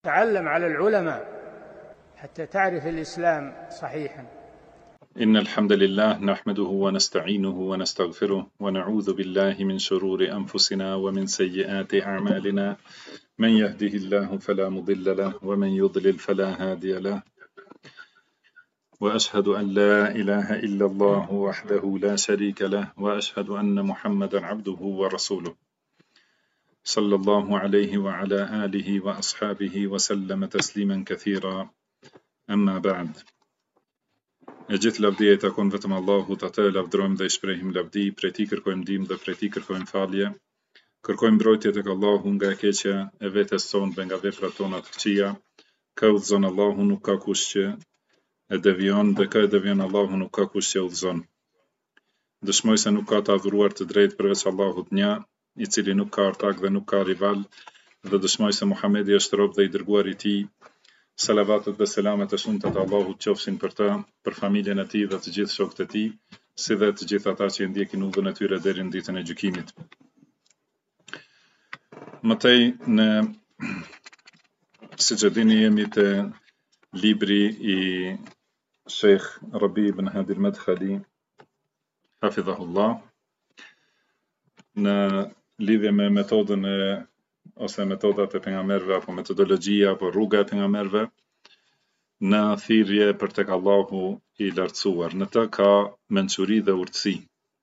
تعلم على العلماء حتى تعرف الإسلام صحيحا. إن الحمد لله نحمده ونستعينه ونستغفره ونعوذ بالله من شرور أنفسنا ومن سيئات أعمالنا، من يهده الله فلا مضل له ومن يضلل فلا هادي له، وأشهد أن لا إله إلا الله وحده لا شريك له، وأشهد أن محمدا عبده ورسوله صلى الله عليه وعلى آله وأصحابه وسلم تسليما كثيرا. أما بعد. E gjithë lavdia i takon vetëm Allahut, atë lavdërojmë dhe i shprehim lavdi, prej tij kërkojmë ndihmë dhe prej tij kërkojmë falje. Kërkojmë mbrojtje tek Allahu nga e keqja e vetes sonë dhe nga veprat tona të këqija. Kë udhëzon Allahu, nuk ka kush që e devion, dhe kë e devion Allahu, nuk ka kush që e udhëzon. Dëshmoj se nuk ka të adhuruar të drejtë përveç Allahut një, i cili nuk ka ortak dhe nuk ka rival, dhe dëshmoj se Muhamedi është rob dhe i dërguar i tij. Salavatet dhe selamet e shumta të Allahut qofshin për të, për familjen e tij dhe të gjithë shokët e tij, si dhe të gjithë ata që i ndjekin udhën e tyre deri në ditën e gjykimit. Mëtej, siç e dini, jemi te libri i Sheikh Rabi ibn Hadi al-Madkhali, hafidhahullah, në lidhje me metodën ose metodat e pejgamberëve apo metodologjia apo rruga e pejgamberëve në thirrje për tek Allahu i lartësuar. Në të ka mençuri dhe urtësi.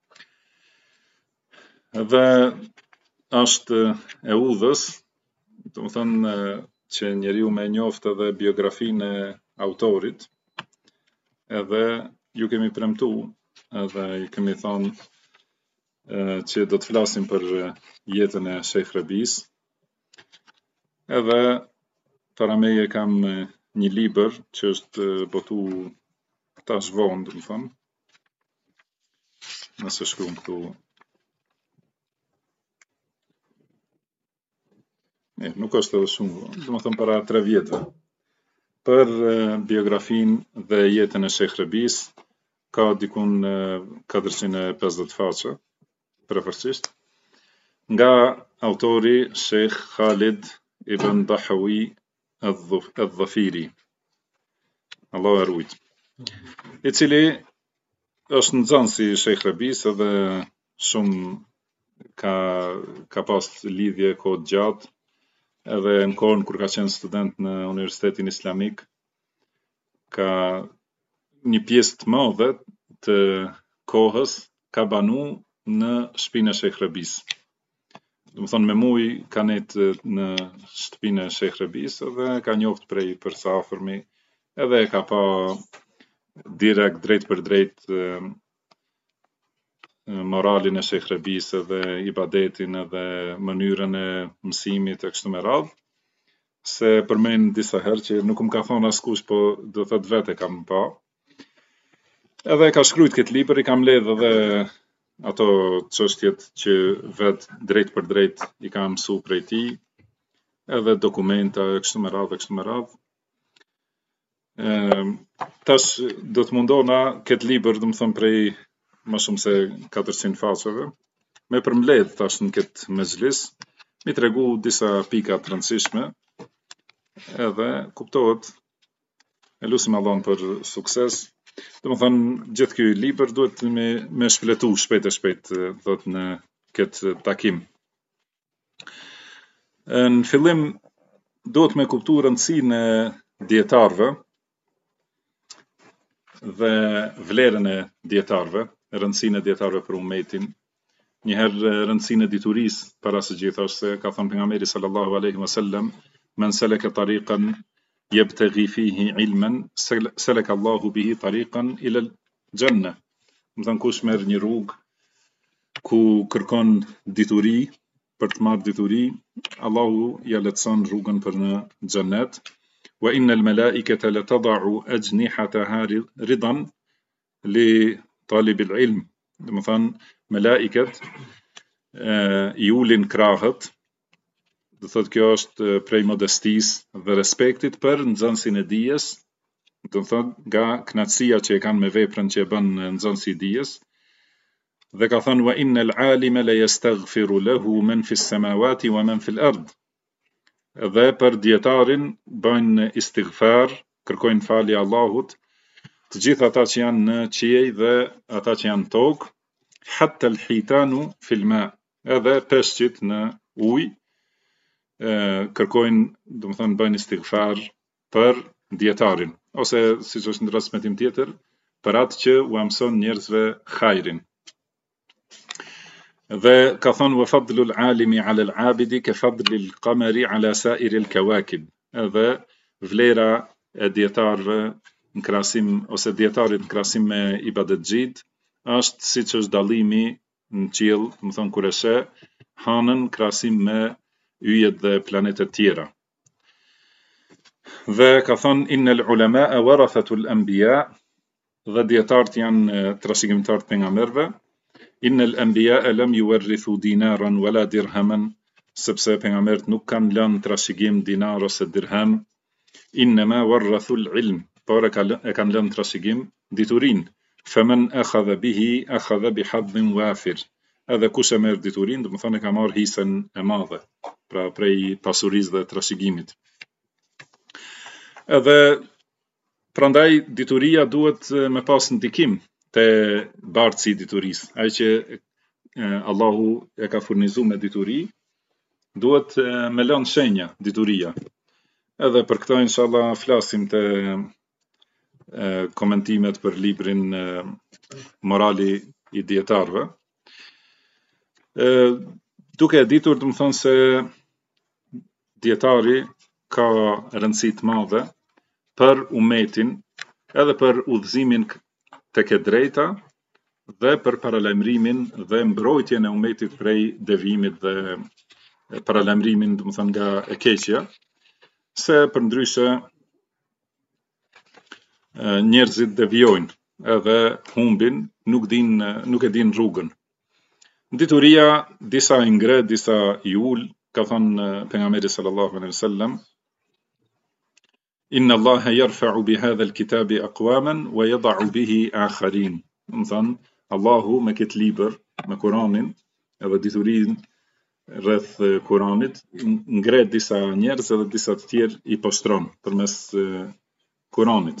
Dhe është e udhës, do të thënë që njeriu më njoftë edhe biografinë e autorit, edhe ju kemi premtu, edhe ju kemi thonë që do të flasim për jetën e Sheikh Rabis. Edhe para meje kam një libër që është botu tash vonë, do të them. Nëse shkruam këtu. Nuk është edhe shumë, do të them para 3 vjetëve. Për biografinë dhe jetën e Sheikh Rabis, ka dikun 450 faqe, përfaqësisht, nga autori Sheikh Khalid ibn Dahawi al-Dhafiri, Allahu e ruajt, i cili është nxënës i Sheikh Rabis edhe shumë ka pas lidhje kohë gjatë, edhe në kohën kur ka qenë student në Universitetin Islamik, ka një pjesë të madhe të kohës ka banu në shtëpinë e Sheikh Rabis. Do të thonë me muj ka nejtë në shtëpinë e Sheikh Rabis edhe ka njoft prej përsafermi, edhe ka pa direkt drejt për drejt moralin e Sheikh Rabis edhe ibadetin edhe mënyrën e mësimit e kështu me radhë, se përmend disa herë që nuk më ka thonë askush, po do thotë vetë kam pa. Edhe ka shkruajt këtë libër, i kam ledh edhe ato çështjet që vetë drejt për drejt i ka mësu prej tij, edhe dokumenta kështu me radhë. Tash do të mundona këtë libër, do të them prej më shumë se 400 faqeve, me përmbledh tash në këtë mezhlis, mi tregu disa pika të rëndësishme, edhe kuptohet, e lutim Allahun për sukses. Do të thënë, gjithë ky libër duhet me shpletu shpejt e shpejt, thot në këtë takim. Në fillim duhet me kuptu rëndësinë e dietarëve dhe vlerën e dietarëve, rëndësinë e dietarëve për ummetin. Njëherë rëndësinë e diturisë para së gjithë, se ka thënë pejgamberi sallallahu alaihi wasallam, men salaka tariqan yabtaghi fihi ilman salaka Allahu bihi tariqan ila al-janna. Do të thënë kush merr një rrugë ku kërkon dituri, për të marrë dituri, Allahu ja lehtëson rrugën për në xhennet. Wa innal malaikata la tad'u ajnihataha ridan li talib al-ilm. Do të thënë melaiket i ulin krahët. Do thotë kjo është prej modestisë dhe respektit për nxënësin e dijes, do thotë nga kënaqësia që e kanë me veprën që e bën nxënësi i dijes. Dhe ka thënë wa innal alima la yastaghfiru lahu man fi as-samawati wa man fi al-ard. Dhe për dietarin bëjnë istighfar, kërkojnë falje Allahut, të gjithë ata që janë në qiej dhe ata që janë tokë, hatta al-hitanu fil ma, edhe peshqit në ujë, kërkojnë, do të thënë bëjnë istighfar për dietarin, ose siç është në transmetim tjetër, për atë që u mëson njerëzve hajrin. Dhe ka thonë wa fadlul alimi ala al-abidi ka fadlil qamari ala sa'iril kawakib. Edhe vlera e dietarëve në krahasim ose dietarit në krahasim me ibadetxhit është siç është dallimi në qiell, do të thonë kur e sheh hanën krahasim me yjet dhe planetet tjera. Dhe ka thonë innal ulama warathatul anbiya, dhe dietarët janë trashëgimtarët pejgamberëve. Innal anbiya lam yuwarrithu dinaran wala dirhaman, sepse pejgamberët nuk kanë lënë trashëgim dinar ose dirham. Innama warrathu al-ilm, por e kanë lënë trashëgim diturinë. Faman akhadha bihi akhadha bihadhin wafir. Edhe kush e merr diturinë, do të thonë ka marrë hisën e madhe, pra prej pasurisë dhe trashëgimit. Edhe prandaj dituria duhet me pas ndikim te bartësi i diturisë. Ai që Allahu e ka furnizuar me dituri, duhet me lënë shenja dituria. Edhe për këtë inshallah flasim te komentimet për librin Morali i dietarëve. Duke e ditur, do të thonë se dietari ka rëndësi të madhe për umetin, edhe për udhëzimin tek e drejta dhe për paralajmërimin dhe mbrojtjen e umetit prej devijimit dhe paralajmërimin, do të thonë nga e keqja, se përndryshe njerëzit devijojnë edhe humbin, nuk e din rrugën. Dituria disa i ngre, disa i ul, ka thënë pejgamberi sallallahu alaihi wasallam, inna Allaha yarfa'u bi hadha al-kitabi aqwaman wa yada'u bihi akharin. Do thënë Allahu me këtë libër, me Kur'anin, edhe diturinë rreth Kur'anit, ngre disa njerëz edhe disa të tjerë i poshtron përmes Kur'anit.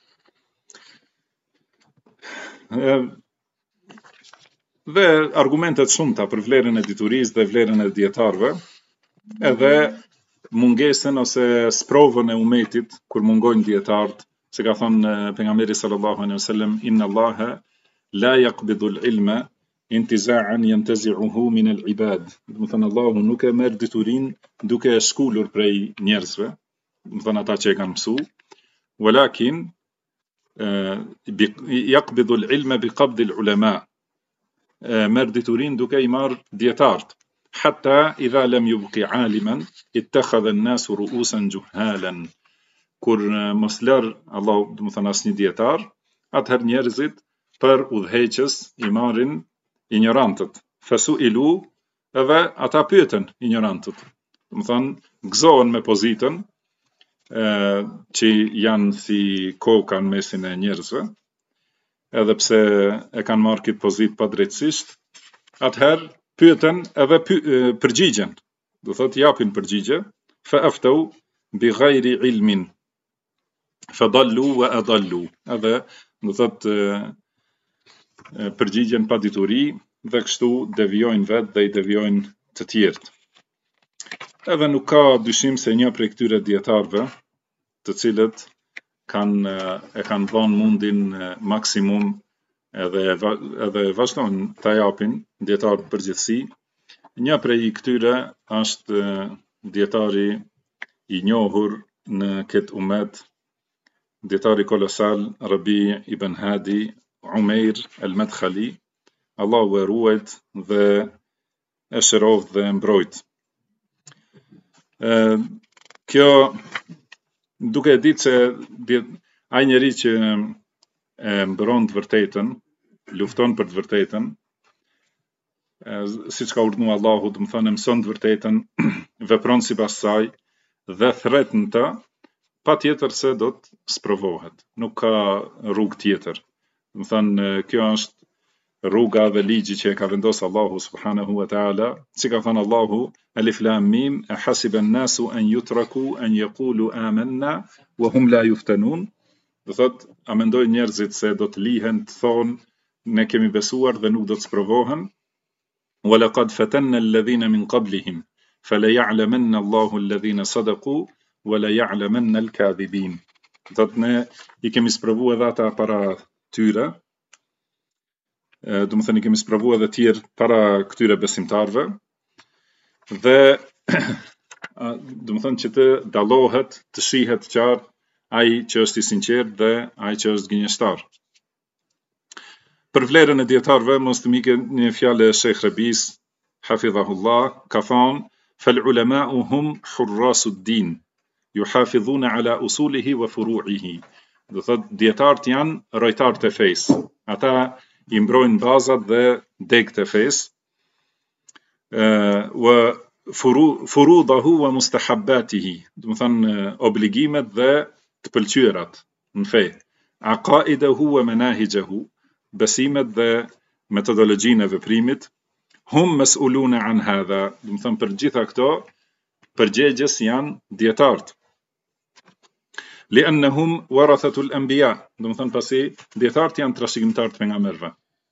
Dhe argumentet shumëta për vlerën e diturisë dhe vlerën e dietarëve, edhe mungesën ose sprovën e umetit kur mungojnë dietarët, se ka thënë pejgamberi sallallahu alaihi wasallam, inna Allaha la yaqbidu al-ilma intiza'an yantazi'uhu min al-ibad. Do të thënë Allahu nuk e merr diturinë duke e shkulur prej njerëzve, do të thënë ata që e kanë mësuar, walakin yaqbidu al-ilma biqabd al-ulama. Merr diturinë duke i marr dietarët. Hatta idha lam yubqi aliman ittakhadha an-nasu ru'usan juhalan. Kur mos lër Allahu, do të thënë asnjë dietar, atëherë njerëzit për udhëheqës i marrin ignorantët. Fasuilu, edhe ata pyeten ignorantët. Do të thënë gëzohen me pozitën që janë si koka në mesin e njerëzve, edhe pse e kanë marrë këtë pozitë pa drejtësisht, atëherë pyeten edhe përgjigjen, do thotë japin përgjigje, fa aftau bi ghayri ilmin fa dallu wa adallu, edhe do thotë përgjigjen pa dituri dhe kështu devijojnë vetë dhe i devijojnë të tjerët. Edhe nuk ka dyshim se një prej këtyre dietarëve, të cilët e kanë dhënë mundin maksimum edhe vazhdojnë ta japin dietarët përgjithësi. Një prej këtyre është dietari i njohur në këtë umet, dietari kolosal Rabi ibn Hadi Umair al-Madkhali, Allahu e ruajt dhe e shëroft dhe e mbrojt. Kjo duke e ditë se ai njeri që e mbron të vërtetën, lufton për të vërtetën, siç ka urdhëruar Allahu, do të thënë mëson të vërtetën, vepron sipas saj dhe thretën të, patjetër se do të sprovohet. Nuk ka rrugë tjetër. Do të thënë kjo është rruga dhe ligji që e ka vendosur Allahu subhanahu wa taala, si ka thënë Allahu Alif Lam Mim ahasiba an-nasu an yutraku an yaqulu amanna wa hum la yuftanun. Do thot, a mendojnë njerëzit se do të lihen të thonë ne kemi besuar dhe nuk do të sprovohen? Wa laqad fatanna alladhina min qablihim fala ya'lamanna Allahu alladhina sadaqu wa la ya'lamanna al-kadhibin. Do thot, ne I kemi sprovuar edhe ata para tyre. Do të thënë I kemi sprovuar edhe tjerë para këtyre besimtarve dhe do të thënë që të dallohet, të shihet qartë ai që është I sinqert dhe ai që është gënjeshtar. Për vlerën e dietarëve mos të mikë një fjalë e Sheikh Rabis hafidhahullah, ka thënë fal ulama'u hum hurrasuddin yuhafizuna ala usulihi wa furu'ihi. Do thotë dietarët janë rojtarët e fesë. Ata I mbrojnë bazat dhe degët e fesë. Wa furudahu wa mustahabbatihi. Do të thënë obligimet dhe të pëlqyerat në fe. Aqaidahu wa manahijahu. Besimet dhe metodologjinë e veprimit. Hum mas'uluna an hadha. Do të thënë për gjitha këto përgjegjës janë dietarët. لأنهم ورثة الأنبياء. Do të thënë pasi dietarët janë trashëgimtarë të pejgamberëve.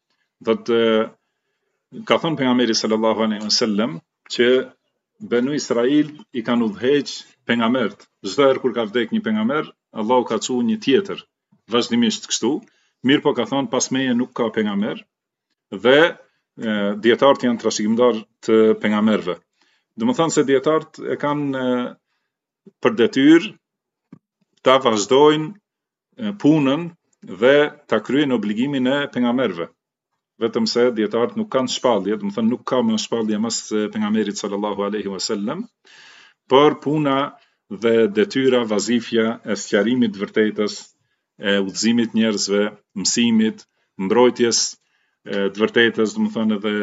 Ka thënë pejgamberi sallallahu alaihi wasallam që Banu Israil I kanë udhëheq pejgamberët. Çdo herë kur ka vdek një pejgamber, Allahu ka çuar një tjetër. Vazhdimisht kështu. Mirë po ka thënë pas meje nuk ka pejgamber dhe dietarët janë trashëgimtarë të pejgamberëve. Do të thënë se dietarët e kanë për detyrë ta vazhdojnë punën dhe ta kryejnë obligimin e pejgamberëve. Vetëm se dietarët nuk kanë shpallje, do të thënë nuk ka më shpallje mas pejgamberit sallallahu alaihi wasallam, por puna dhe detyra, vazifja e sqarimit të vërtetës, e udhëzimit njerëzve, mësimit, mbrojtjes të vërtetës, do të thënë edhe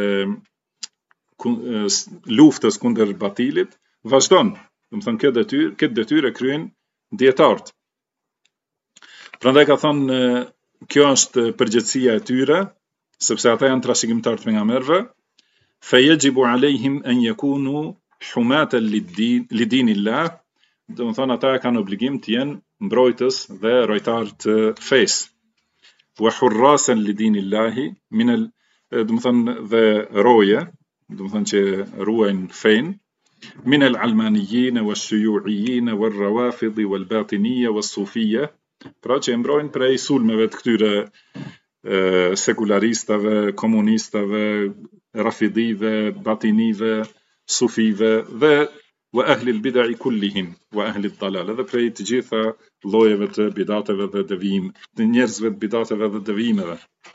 luftës kundër batilit, vazhdon. Do të thënë këtë detyrë e kryejnë dietarët. Prandaj ka thënë kjo është përgjegjësia e tyre, sepse ata janë trashëgimtarë të pejgamberëve, fa yajibu alejhim an yakunu humatan lidinillah. Do të thënë ata kanë obligim të jenë mbrojtës dhe rojtarë të fesë. Wa hurrasan lidinillahi min al, do të thënë dhe roje, do të thënë që ruajnë fenë. من العلمانيين والشيوعيين والروافض والباطنية والصوفية. Pra që e mbrojnë prej sulmeve të këtyre sekularistave, komunistave, rafidive, batinive, sufive dhe wa ahli al-bid'i kullihim wa ahli ad-dalal, dhe prej të gjitha llojeve të bidateve dhe devijim, të njerëzve të bidateve dhe devijimeve.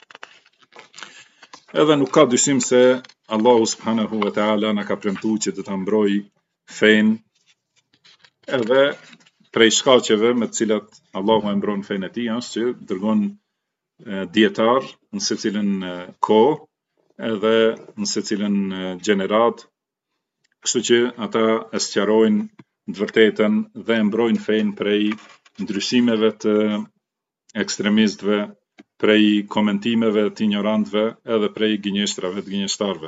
Edhe nuk ka dyshim se Allahu subhanahu wa taala na ka premtuar që do ta mbrojë fenë, edhe prej shkaqeve me të cilat Allahu e mbron fenë e tij është që dërgon dietar në secilën kohë, edhe në secilën gjenerat, kështu që ata e sqarojnë të vërtetën dhe e mbrojnë fenë prej ndryshimeve të ekstremistëve, prej komentimeve të ignorantëve, edhe prej gënjeshtrave të gënjeshtarëve.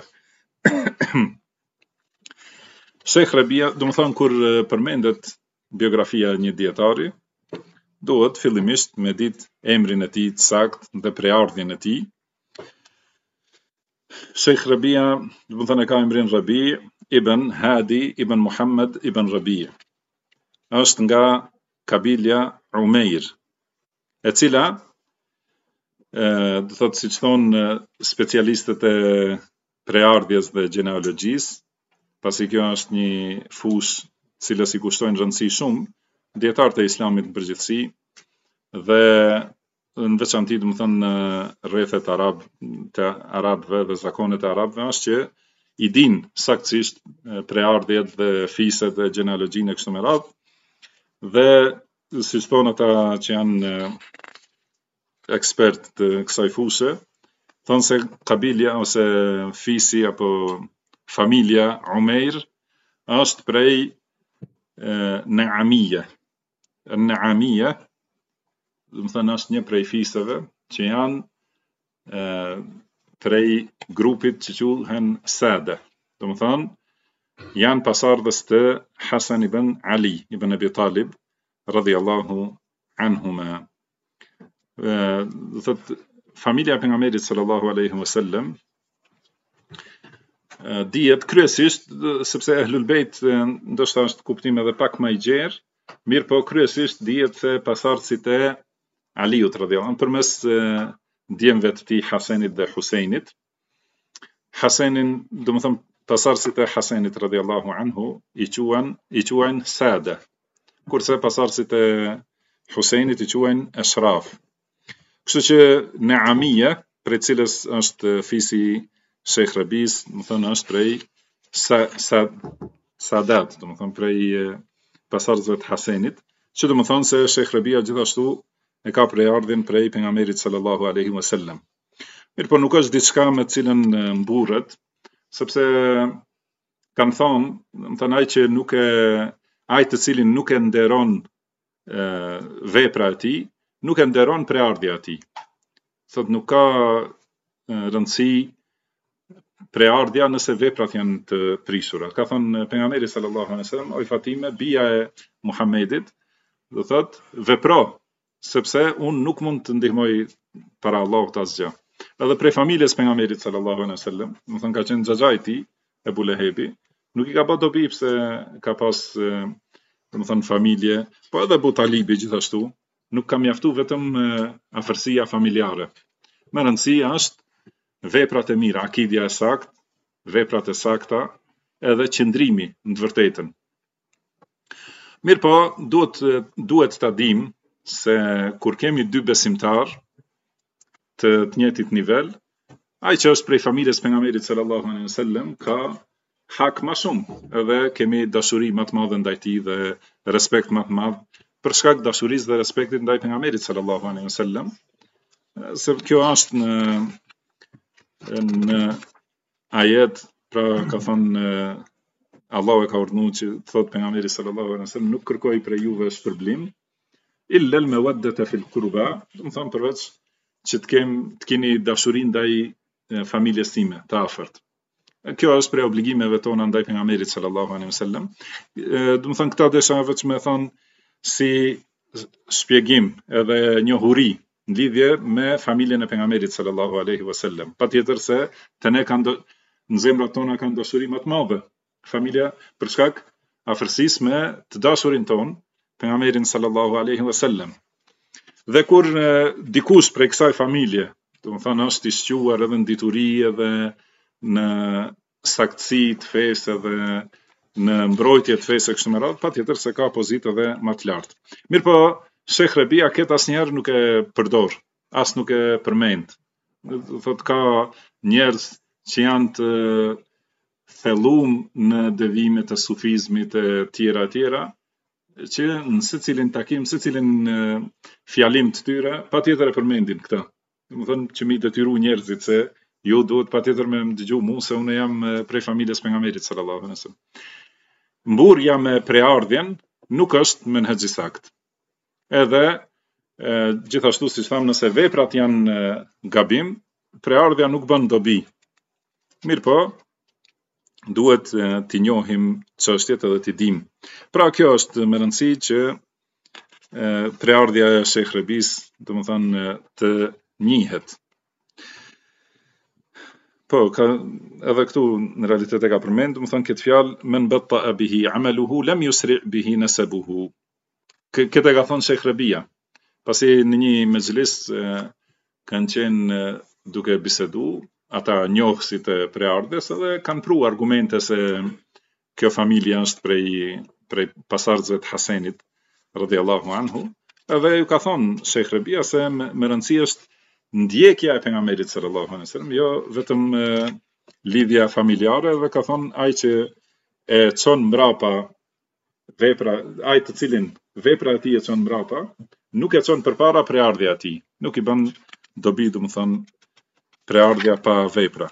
Sheikh Rabia, do të thonë kur përmendet biografia e një dietari, duhet fillimisht me ditë emrin e tij të saktë dhe preardhjen e tij. Sheikh Rabia, do të thonë ka emrin Rabi ibn Hadi ibn Muhammad ibn Rabi. Është nga kabilja Umeir, e cila do thotë siç thonë specialistët e preardhjes dhe gjenealogjisë, pasi kjo është një fushë cilës I kushtojnë rëndësi shumë dietarët e Islamit në përgjithësi, dhe në veçanti do të thënë rrethet të arabëve dhe zakonet e arabëve, është që I din saktësisht preardhjet dhe fiset dhe gjenealogjinë e kështu me radhë, dhe siç thonë ata që janë ekspert të kësaj fushë, thonë se kabilja ose fisi apo familja Umeir është prej Naamia. Naamia, do të thënë është një prej fiseve që janë prej grupit që quhen Sada. Do më thonë, janë pasardhës të Hasan ibn Ali ibn Abi Talib radhiyallahu anhuma. Do thotë familja e pejgamberit sallallahu alaihi wasallam dihet kryesisht sepse Ehlul Bejt ndoshta është kuptim edhe pak më i gjerë, mirë po kryesisht dihet se pasardhësit e Aliut radhiyallahu anhu përmes djemve të tij Hasanit dhe Husajnit. Hasanin, do të them pasardhësit e Hasanit radhiyallahu anhu i quajnë Sada, kurse pasardhësit e Husajnit i quajnë Ashraf. Kështu që Neamia, prej cilës është fisi Sheikh Rabis, do të thonë është prej Sadat, do të thonë prej pasardhësve të Hasanit, që do të thonë se Sheikh Rabia gjithashtu e ka prejardhjen prej pejgamberit sallallahu alaihi wasallam. Mirë, por nuk është diçka me cilën mburret, sepse kanë thonë, do të thonë ai të cilin nuk e nderon vepra e tij, nuk e nderon preardhja e tij. Thot nuk ka rëndësi preardhja nëse veprat janë të prishura. Ka thënë pejgamberi sallallahu alaihi wasallam, o Fatime, bija e Muhamedit, do thot vepro, sepse unë nuk mund të ndihmoj para Allahut asgjë. Edhe prej familjes pejgamberit sallallahu alaihi wasallam, do thënë ka qenë xhaxhai i tij, Ebu Lehebi, nuk i ka bë dobi pse ka pas do të thënë familje, po edhe Abu Talibi gjithashtu, nuk ka mjaftu vetëm afërsia familjare. Më rëndësi është veprat e mira, akidja e sakt, veprat e sakta, edhe qëndrimi në të vërtetën. Mirë po, duhet ta dim se kur kemi dy besimtar të njëjtit nivel, ai që është prej familjes pejgamberit sallallahu alaihi wasallam ka hak më shumë, edhe kemi dashuri më të madhe ndaj tij dhe respekt më të madh për shkak të dashurisë dhe respektit ndaj pejgamberit sallallahu alaihi wasallam. Se kjo është në ajet, pra ka thënë Allahu e ka urdhëruar që thot pejgamberi sallallahu alaihi wasallam nuk kërkoj prej juve shpërblim illa al-mawaddata fil qurba, do të thonë përveç që të keni dashuri ndaj familjes time të afërt. Kjo është prej obligimeve tona ndaj pejgamberit sallallahu alaihi wasallam. Do të thonë këta desha vetëm me thonë si shpjegim edhe njohuri në lidhje me familjen e pejgamberit sallallahu alaihi wasallam. Patjetër se të ne në zemrat tona kanë dashuri më të madhe familja për shkak afërsisë me të dashurin ton pejgamberin sallallahu alaihi wasallam. Dhe kur dikush prej kësaj familje, do të thonë është i shquar edhe në dituri edhe në saktësi të fesë edhe në mbrojtje të fesë kështu me radhë, patjetër se ka pozitë edhe më të lartë. Mirë po, Sheikh Rabia këtë asnjëherë nuk e përdor, as nuk e përmend. Thot ka njerëz që janë të thellum në devime të sufizmit e tjera, që në secilin takim, secilin fjalim të tyre, patjetër e përmendin këtë. Do të thonë që mi detyru njerëzit se ju duhet patjetër me më dëgju mua se unë jam prej familjes pejgamberit sallallahu alaihi wasallam. Mburja me preardhjen nuk është menhexhi sakt. Edhe gjithashtu siç tham, nëse veprat janë gabim, preardhja nuk bën dobi. Mirë po, duhet t'i njohim çështjet edhe t'i dim. Pra kjo është me rëndësi që preardhja e Sheikh Rabis, domethënë të njihet. Po, edhe këtu në realitet e ka përmend, domethënë këtë fjalë men batta bihi amaluhu lam yusri bihi nasabuhu. Këtë e ka thonë Sheikh Rabia, pasi në një mezhlis kanë qenë duke bisedu ata njohësit e preardhjes edhe kanë pru argumente se kjo familja është prej pasardhësve të Hasanit radhiyallahu anhu, edhe ju ka thonë Sheikh Rabia se me rëndësi është ndjekja e pejgamberit sallallahu alaihi wasallam, jo vetëm lidhja familjare, dhe ka thonë ai që e çon mbrapa vepra, ai të cilin vepra e tij e çon mbrapa, nuk e çon përpara preardhja e tij, nuk i bën dobi, domethënë preardhja pa vepra.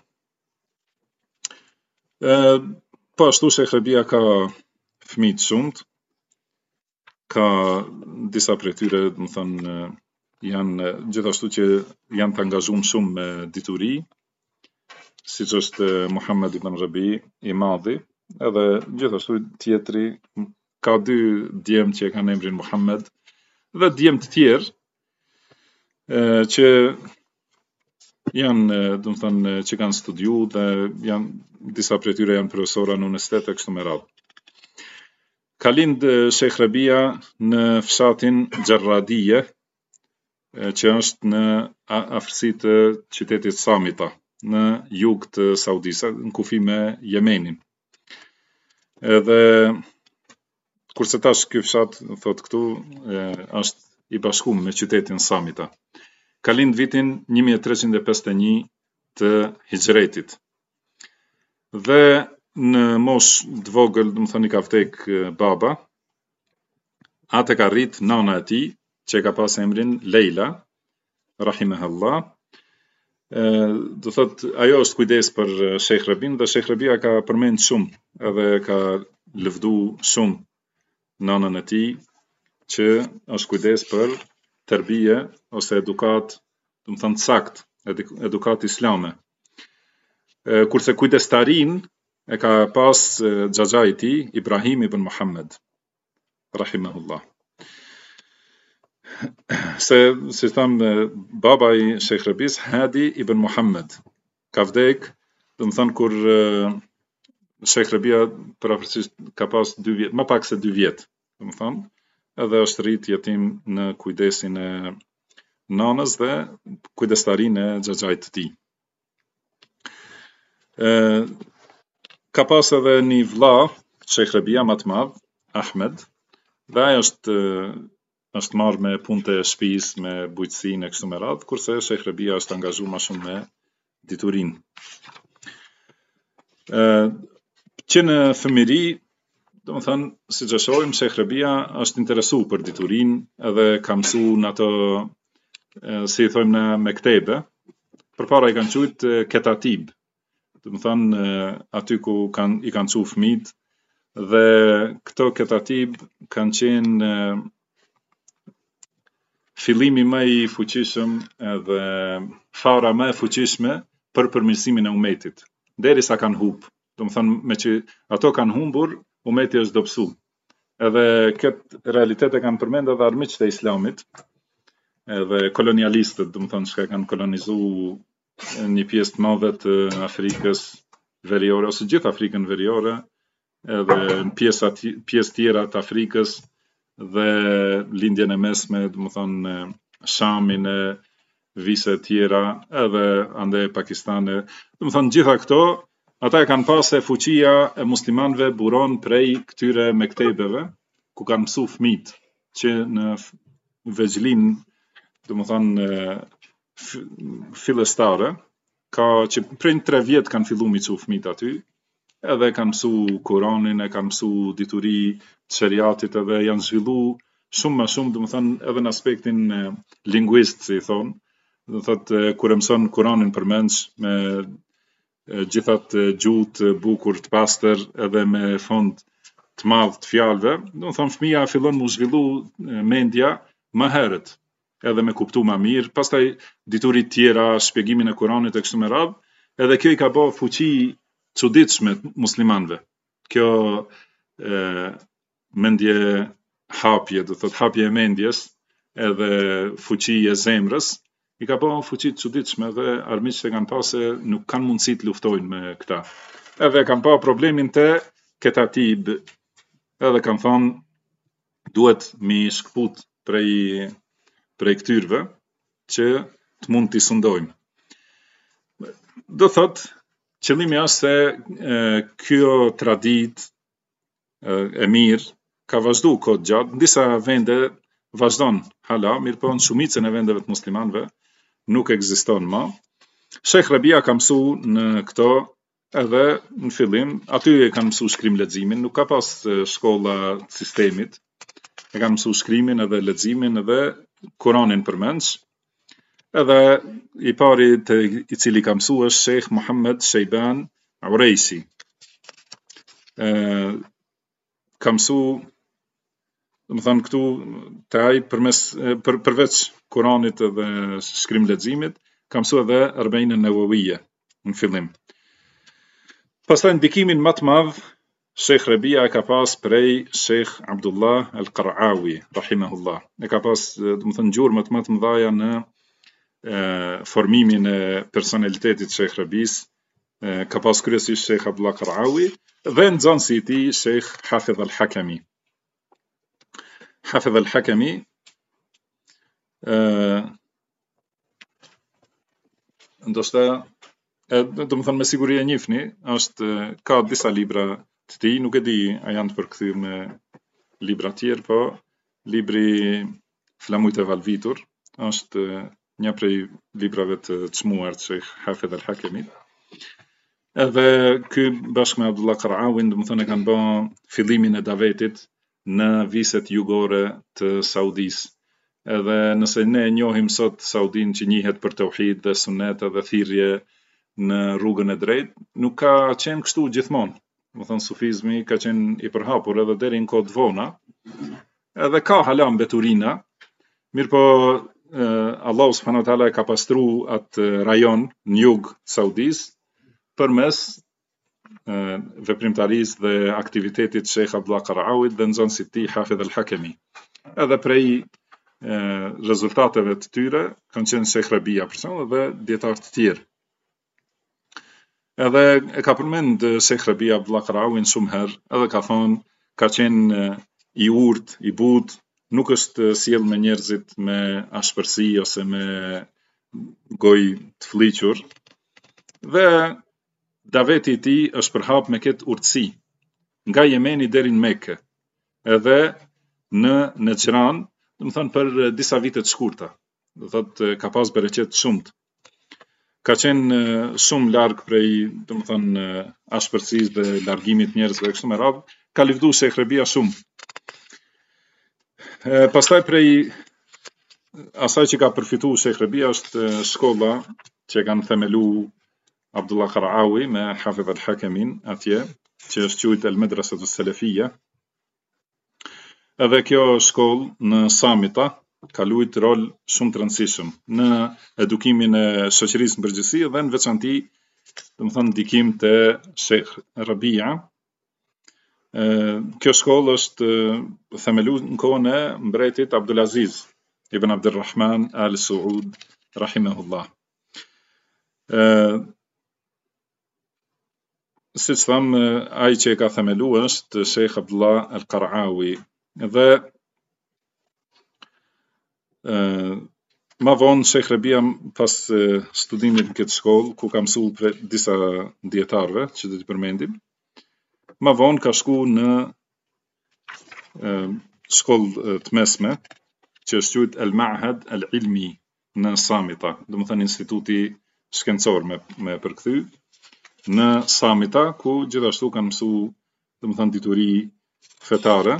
Po ashtu Sheikh Rabia ka fëmijë të shumt, ka disa prej tyre, domethënë janë gjithashtu që janë të angazhuar shumë me dituri, siç është Muhammed ibn Rabi i Madhi, edhe gjithashtu tjetri ka dy djemë që e kanë emrin Muhammed dhe djemë të tjerë që janë, do të thënë, që kanë studiu dhe janë disa prej tyre janë profesorë në universitet e kështu me radhë. Ka lind Sheikh Rabia në fshatin Gjarradije, që është në afërsi të qytetit Samita, në jug të Saudisë, në kufi me Jemenin. Edhe kurse tash ky fshat, thot këtu, është i bashkuar me qytetin Samita. Ka lind vitin 1351 të Hijretit. Dhe në mosh të vogël, do të thoni ka vdek baba, atë ka rrit nana e tij, që ka pas emrin Leila, rahimahallah. Do thot, ajo është kujdes për Sheikh Rabin dhe Sheikh Rabia ka përmend shumë edhe ka lëvdu shumë nanën e tij që është kujdes për tërbije ose edukat, do të thënë sakt, edukat islame. Kurse kujdestarin e ka pas xhaxhai i tij Ibrahim ibn Muhammed, rahimahullah. Si tham, baba i Sheikh Rabis, Hadi ibn Muhammed, ka vdek, do të thënë kur Sheikh Rabia përafërsisht ka pas 2 vjet, më pak se 2 vjet, do të thënë, edhe është rrit jetim në kujdesin e nanës dhe kujdestarinë e xhaxhait të tij. Ka pas edhe një vlla, Sheikh Rabia më të madh, Ahmed, dhe ai është marrë me punët e shtëpisë, me bujqësinë e kështu me radhë, kurse Sheikh Rabia është angazhuar më shumë me diturinë. Që në fëmijëri, do të thënë, siç e shohim, Sheikh Rabia është interesuar për diturinë, edhe ka mësuar në ato, si i thojmë në mektebe, përpara i kanë quajt ketatib, do të thënë aty ku i kanë çuar fëmijët, dhe këto ketatib kanë qenë fillimi më i fuqishëm edhe fara më e fuqishme për përmirësimin e umetit, derisa kanë humb. Do të thënë, me që ato kanë humbur, umeti është dobësu. Edhe këtë realitet e kanë përmend edhe armiqtë e Islamit, edhe kolonialistët, do të thënë, që kanë kolonizuar një pjesë të madhe të Afrikës veriore, ose gjithë Afrikën veriore, edhe në pjesë tjera të Afrikës dhe lindjen e mesme, do të thënë Shamin e vise tjera, edhe ande Pakistane. Do të thënë gjitha këto, ata e kanë pasë fuqia e muslimanëve buron prej këtyre mektebeve, ku kanë mësu fëmijët, që në veçlinë, do të thënë fillestare, ka që prej 3 vjet kanë filluar me çu fëmijët aty, edhe kanë mësu Kur'anin, e kanë mësu dituri të shariatit, edhe janë zhvilluar shumë më shumë, do të thënë edhe në aspektin linguist, si i thonë, do thotë kur e mëson Kur'anin përmendsh me gjithat gjuhë të bukur të pastër edhe me fond të madh të fjalëve, do të thonë fëmia fillon mu zhvillu mendja më herët, edhe me kuptu më mirë, pastaj diturit tjera, shpjegimin e Kur'anit e kështu me radhë, edhe kjo i ka bë fuqi çuditshme muslimanëve. Kjo mendje hapje, do thotë hapje e mendjes, edhe fuqi e zemrës, i ka bë fuqi të çuditshme dhe armiqtë e kanë pasë nuk kanë mundësi të luftojnë me këta. Edhe kanë pa problemin te ketatib, edhe kanë thonë duhet mi shkput prej këtyrve që të mund t'i sundojmë. Do thot, qëllimi është se kjo tradit e mirë ka vazhdu kohë gjatë, në disa vende vazhdon hala, mirë po në shumicën e vendeve të muslimanëve nuk ekziston më. Sheikh Rabia ka mësu në këto edhe në fillim, aty e kanë mësu shkrim leximin, nuk ka pas shkolla të sistemit, e kanë mësu shkrimin edhe leximin edhe Kur'anin përmendsh, edhe i pari i cili ka mësu është Sheikh Muhammed Shejban Ureisi. Ka mësu, do të thënë këtu te ai përveç Kur'anit edhe shkrim leximit, ka mësu edhe Arba'in an-Nawawiyya në fillim. Pastaj ndikimin më të madh Sheikh Rabia ka pas prej Sheikh Abdullah Al-Qaraawi, rahimahullah. E ka pas, gjurmë më të mëdha në formimin e personalitetit të Sheikh Rabis. Ka pas kryesisht Sheikh Abdullah Qaraawi dhe nxënësi i tij Sheikh Hafidh Al-Hakami. Hafidh Al-Hakami ndoshta me siguri e njihni, ka disa libra të tij, nuk e di a janë të përkthyer me libra të tjerë, po libri Flamujt e Valvitur është një prej librave të çmuar të Sheikh Hafidh Al-Hakami. Edhe ky bashkë me Abdullah Qaraawi, e kanë bë fillimin e davetit në viset jugore të Saudisë. Edhe nëse ne njohim sot Saudin që njihet për tauhid dhe sunet dhe thirrje në rrugën e drejtë, nuk ka qenë kështu gjithmonë. Sufizmi ka qenë i përhapur edhe deri në kohë të vona. Edhe ka hala mbeturina, mirëpo Allahu subhanahu wa taala ka pastruar atë rajon në jug të Saudisë përmes veprimtarisë dhe aktivitetit Sheikh Abdullah Qaraawi dhe nxënësit të tij Hafidh Al-Hakami. Edhe prej rezultateve të tyre kanë qenë Sheikh Rabia për shembull dhe dietar të tjerë. Edhe e ka përmend Sheikh Rabia Abdullah Qaraawi shumë herë, edhe ka thonë ka qenë i urtë, i butë, nuk është sjell me njerëzit me ashpërsi ose me gojë të fliqur. Dhe daveti i tij është përhap me këtë urtësi, nga Jemeni deri në Mekë, edhe në Neçran, për disa vite të shkurta. Do thotë ka pas bereqet shumt. Ka qenë shumë larg prej, ashpërsisë dhe largimit njerëzve kështu me radhë, ka lëvduar Sheikh Rabia shumë. Pastaj prej asaj që ka përfituar Sheikh Rabia është shkolla që kanë themelu Abdullah Qaraawi me Hafidh Al-Hakamin atje, që është quajtur Al-Madrasatu Salafia. Edhe kjo shkollë në Samita ka luajtur rol shumë të rëndësishëm në edukimin e shoqërisë në përgjithësi dhe në veçanti, ndikim te Sheikh Rabia. Kjo shkollë është themeluar në kohën e mbretit Abdulaziz ibn Abdurrahman Al Saud rahimahullah. Si që thamë, ai që e ka themeluar është Sheikh Abdullah Al-Qaraawi. Dhe ma vonë Sheikh Rabia pas studimit në këtë shkollë, ku ka mësuar për disa dietarëve që do t'i përmendim, ma vonë ka shku në shkollë të mesme, që është quajtur Al-Ma'had Al-Ilmi në Samita, instituti shkencor me përkthy, në Samita, ku gjithashtu kanë mësuar, dituri fetare.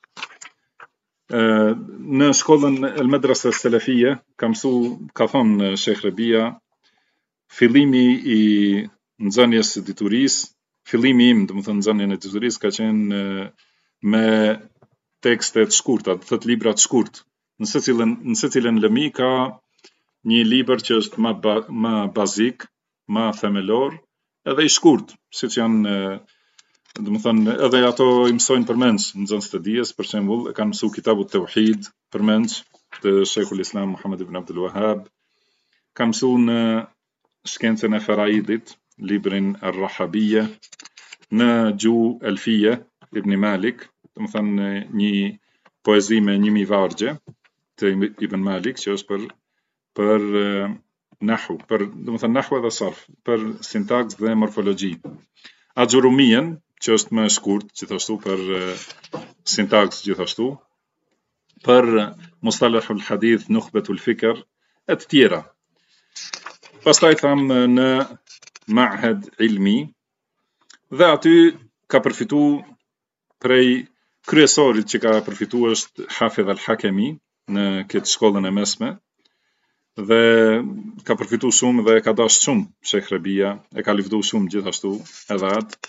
Në shkollën Al-Madrasa Salafia ka thonë Sheikh Rabia, fillimi i nxënjes së diturisë, fillimi im, nxënjen e diturisë ka qenë me tekste të shkurta, do thotë libra të shkurt. Në secilën lëmi ka një libër që është më bazik, më themelor, edhe i shkurt, siç janë edhe ato i mësojnë përmendsh nxënës të dijes, për shembull, e kanë mësuar Kitabut Tauhid përmendsh të Sheikhul Islam Muhammad ibn Abdul Wahhab, kanë mësuar në shkencën e faraidit, librin Ar-Rahabiyya, në gjuhë Alfiyya ibn Malik, një poezi me 1000 vargje të Ibn Malik, që është për nahu, nahu dhe sarf, për sintaks dhe morfologji. Ajurumien, që është më shkurt, gjithashtu për sintaks gjithashtu, për Mustalahul Hadith, Nukhbatul Fikr, e të tjera. Pastaj thamë në Ma'had Ilmi, dhe aty ka përfitu prej kryesorit që ka përfitu është Hafidh Al-Hakami në këtë shkollën e mesme, dhe ka përfitu shumë dhe ka dash shumë Sheikh Rabia, e ka lëvdu shumë gjithashtu edhe atë.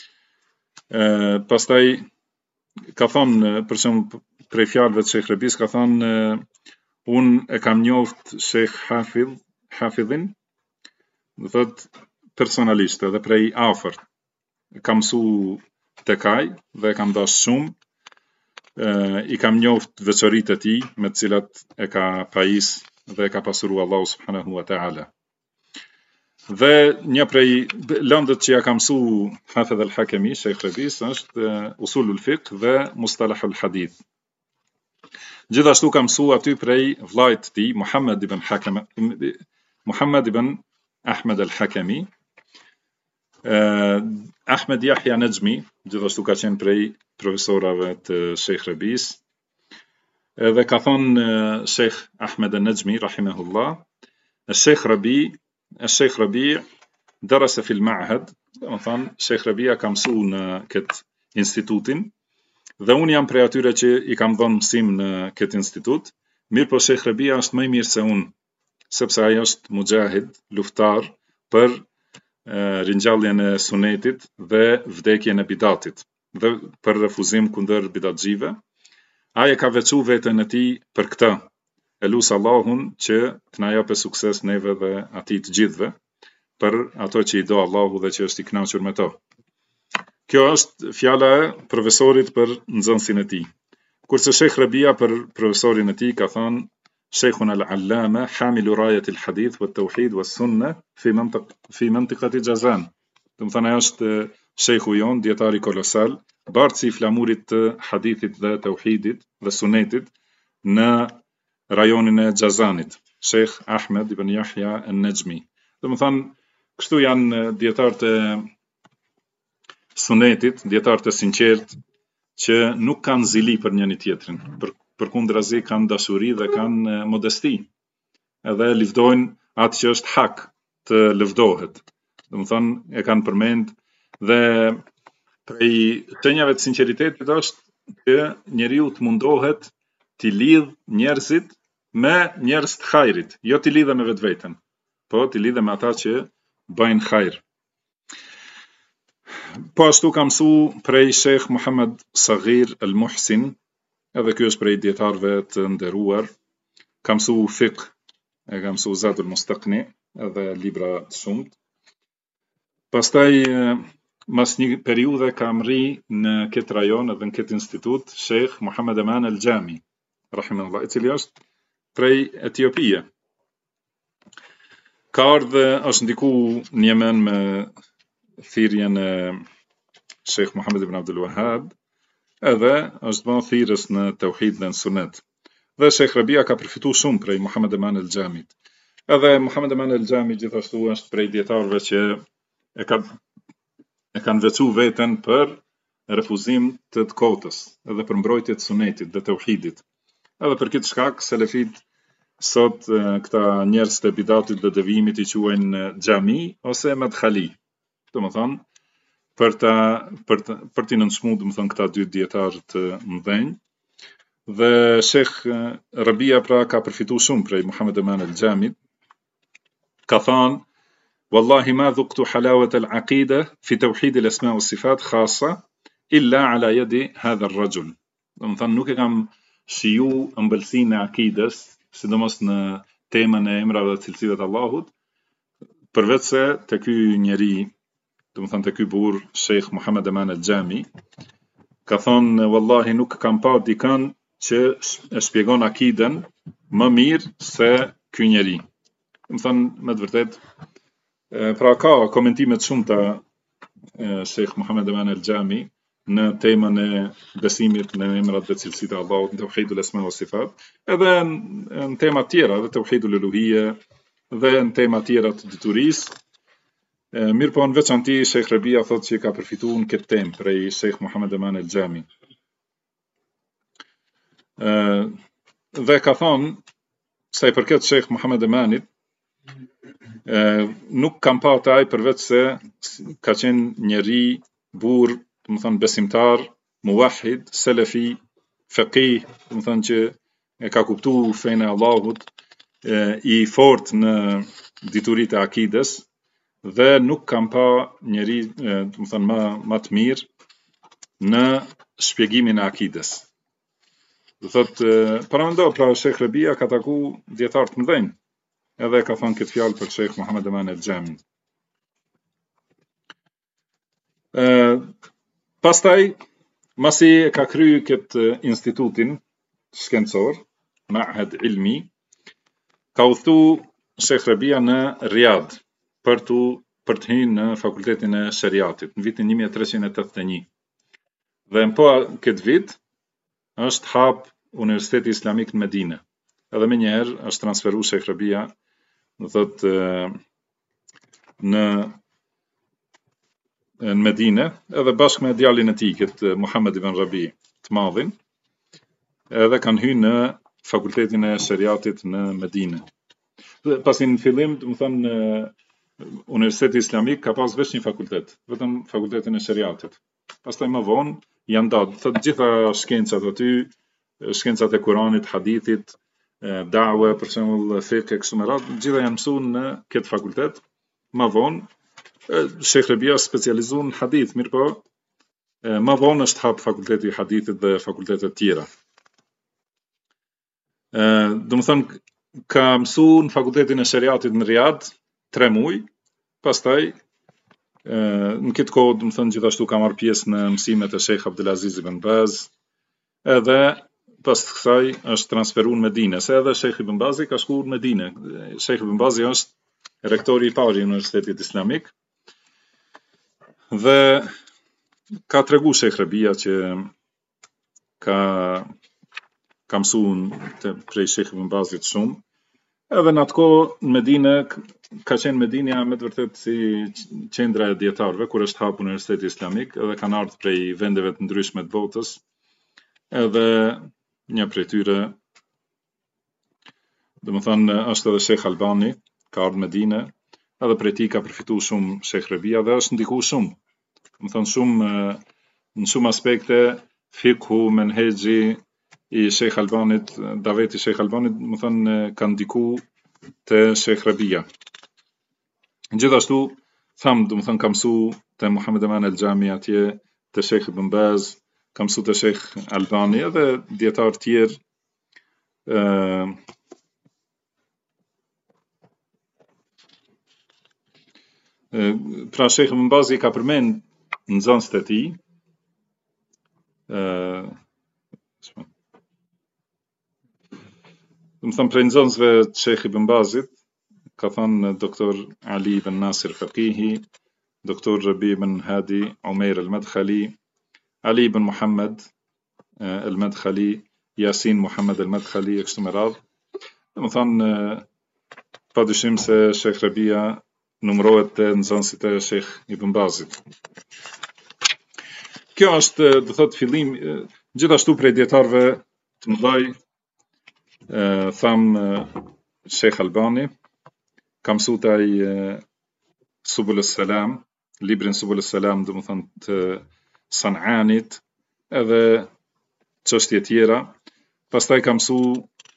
Pastaj ka thonë, për shumë prej fjalëve të Sheikh Rabis, ka thonë, unë e kam njoft Sheikh Hafidhin, dhe thot personalisht edhe prej afërt. kam mësu tek ai dhe kam dash shumë. I kam njoft veçoritë e tij me të cilat e ka pajis dhe e ka pasuru Allahu subhanahu wa ta'ala. Dhe një prej lëndët që ja ka mësu Hafidh al-Hakemi, Sheikh Rabis, është Usulul Fiqh dhe Mustalah al-Hadith. Gjithashtu ka mësu aty prej vllajt të tij, Muhammad ibn Ahmed al-Hakemi, Ahmed Yahya Najmi, gjithashtu ka qenë prej profesorave të Sheikh Rabis. Dhe ka thonë Sheikh Ahmed al-Najmi rahimahullah, الشيخ ربيع درس في المعهد. Domethënë Sheikh Rabia ka mësu në këtë institutin dhe unë jam prej atyre që i kam dhënë mësim në këtë institut. Mirë po Sheikh Rabia është më i mirë se unë, sepse ai është mujahid, luftar për ringjalljen e sunetit dhe vdekjen e bidatit dhe për refuzim kundër bidatxhive. Ai e ka veçu veten e tij për këtë. E lusë Allahun që të na japë sukses neve dhe atij të gjithëve për ato që i do Allahu dhe që është i kënaqur me to. Kjo është fjala e profesorit për nxënësin e tij. Kurse Sheikh Rabia për profesorin e tij ka thënë Sheikhun al-Allama hamilu rayat al-hadith wa at-tauhid wa as-sunnah fi mantiqati Jazan. Domethënë ai është sheikhu jon, dietari kolosal, bartësi i flamurit të hadithit dhe tauhidit dhe sunetit në rajonin e Xhazanit, Sheikh Ahmed ibn Yahya al-Najmi. Domethënë, kështu janë dietarët e sunetit, dietarët e sinqert që nuk kanë zili për njëri tjetrin, përkundrazi kanë dashuri dhe kanë modesti. Edhe lëvdojnë atë që është hak të lëvdohet. Domethënë, e kanë përmend dhe prej shenjave të sinqeritetit është që njeriu të mundohet të lidh njerëzit me njerëz të hajrit, jo të lidhe me vetveten, po të lidhe me ata që bëjnë hajr. Po ashtu ka mësu prej Sheikh Muhammad Saghir al-Muhsin, edhe ky është prej dietarëve të nderuar, ka mësu fiqh, e ka mësu Zadul Mustaqni, edhe libra të shumt. Pastaj mas një periudhe ka mri në këtë rajon edhe në këtë institut Sheikh Muhammad Aman al-Jami, rahimahullah, i cili është prej Etiopie. Ka ardhë është ndiku në Yemen me thirrjen e Sheikh Muhammad ibn Abdul Wahhab, edhe është bën thirrës në tauhid dhe në sunet. Dhe Sheikh Rabia ka përfitu shumë prej Muhammad Aman al-Jamit. Edhe Muhammad Aman al-Jami gjithashtu është prej dietarëve që e kanë veçu veten për refuzim të kotës, edhe për mbrojtje të sunetit dhe tauhidit. Edhe për këtë shkak selefit sot këta njerëz të bidatit dhe devijimit i quajnë xhami ose madkhali. Domethënë për t'i nënçmuar domethënë këta dy dietar të mëdhenj. Dhe Sheikh Rabia pra ka përfituar shumë prej Muhammad Aman al-Jamit. Ka thënë Wallahi ma dhuqtu halawat al-aqida fi tawhid al-asma wa sifat khassa illa ala yadi hadha ar-rajul. Domethënë nuk e kam shiju ëmbëlsinë e akides, sidomos në temën e emrave dhe cilësive të Allahut, përveç se te ky njeri, domethënë te ky burr Sheikh Muhammad Aman al-Jami, ka thonë wallahi nuk kam pa dikën që e shpjegon akiden më mirë se ky njeri. Domethënë me të vërtetë pra ka komentime të shumta Sheikh Muhammad Aman al-Jami në temën e besimit në emrat dhe cilësitë e Allahut, në tauhidul asma wa sifat, edhe në tema tjera, dhe tauhidul uluhia, dhe në tema tjera të diturisë. Mirë po në veçanti Sheikh Rabia thotë që ka përfituar në këtë temë prej Sheikh Muhammad Aman al-Jami. Dhe ka thonë sa i përket Sheikh Muhammad Amanit, nuk kam pa taj përveç se ka qenë njeri burr, do të thënë besimtar, muwahhid, selefi, faqih, do të thënë që e ka kuptuar fenë e Allahut, i fort në dituritë e akides, dhe nuk kam pa njeri, do të thënë më të mirë në shpjegimin e akides. Do thotë, paramendo, pra Sheikh Rabia ka taku dietar të mëdhenj, edhe ka thënë këtë fjalë për Sheikh Muhammad Aman al-Jami. Pastaj, masi e ka kryu këtë institutin shkencor, Ma'had Ilmi, ka udhëtu Sheikh Rabia në Riyadh për të hyrë në fakultetin e Shariatit në vitin 1381. Dhe në po këtë vit është hap Universiteti Islamik në Medinë. Edhe më njëherë është transferu Sheikh Rabia në Medinë, edhe bashkë me djalin e tij, këtë Muhammed ibn Rabi, të madhin, edhe kanë hyrë në fakultetin e Shariatit në Medinë. Pasi në fillim, do të thonë, Universiteti Islamik ka pas vetëm një fakultet, vetëm fakultetin e Shariatit. Pastaj më vonë janë dalë të gjitha shkencat aty, shkencat e Kuranit, hadithit, da'wa, për shembull fiqh e kështu me radhë, gjitha janë mësuar në këtë fakultet. Më vonë Sheikh Rabia specializuar në hadith, mirë po, më vonë është hap fakulteti i hadithit dhe fakultetet tjera. Do të thonë, ka mësuar në fakultetin e Shariatit në Riyadh 3 muaj, pastaj në këtë kohë, do të thonë, gjithashtu ka marrë pjesë në mësimet e Sheikh Abdulaziz ibn Baz, edhe pas kësaj është transferuar në Medinë, se edhe Sheikh ibn Bazi ka shkuar në Medinë. Sheikh ibn Bazi është rektori i parë i Universitetit Islamik. Dhe ka tregu Sheikh Rabia që ka mësuar prej Sheikh ibn Bazit shumë. Edhe në atë kohë në Medinë ka qenë Medinja me të vërtet si qendra e dietarëve kur është hapur Universiteti Islamik, edhe kanë ardhur prej vendeve të ndryshme të botës. Edhe një prej tyre, domethënë, është edhe Sheikh Albani, ka ardhur në Medinë, edhe prej tij ka përfituar shumë Sheikh Rabia dhe është ndikuar shumë. Domethënë shumë në shumë aspekte, fikhu, menhexhi i Sheikh Albanit, daveti i Sheikh Albanit, domethënë ka ndikuar te Sheikh Rabia. Gjithashtu, domethënë ka mësuar te Muhammed Eman el-Xhami atje, te Sheikh Ibn Baz, ka mësuar te Sheikh Albani edhe dietar tjerë. Pra Sheikh Ibn Bazi ka përmend nxënësit e tij, domethënë prej nxënësve të Sheikh Ibn Bazit ka thënë doktor Ali ibn Nasir Faqihi, doktor Rabi ibn Hadi Umair al-Madkhali, Ali ibn Muhammad al-Madkhali, Yasin Muhammad al-Madkhali e kështu me radhë. Domethënë padyshim se Sheikh Rabia numërohet te nxënësit e Sheikh Ibn Bazit. Kjo është, do thotë, fillim. Gjithashtu prej dietarëve të mëdhej, tham Sheikh Albani, ka mësuar ai Subul as-Salam, librin Subul as-Salam, domethënë të San'anit, edhe çështje tjera. Pastaj ka mësuar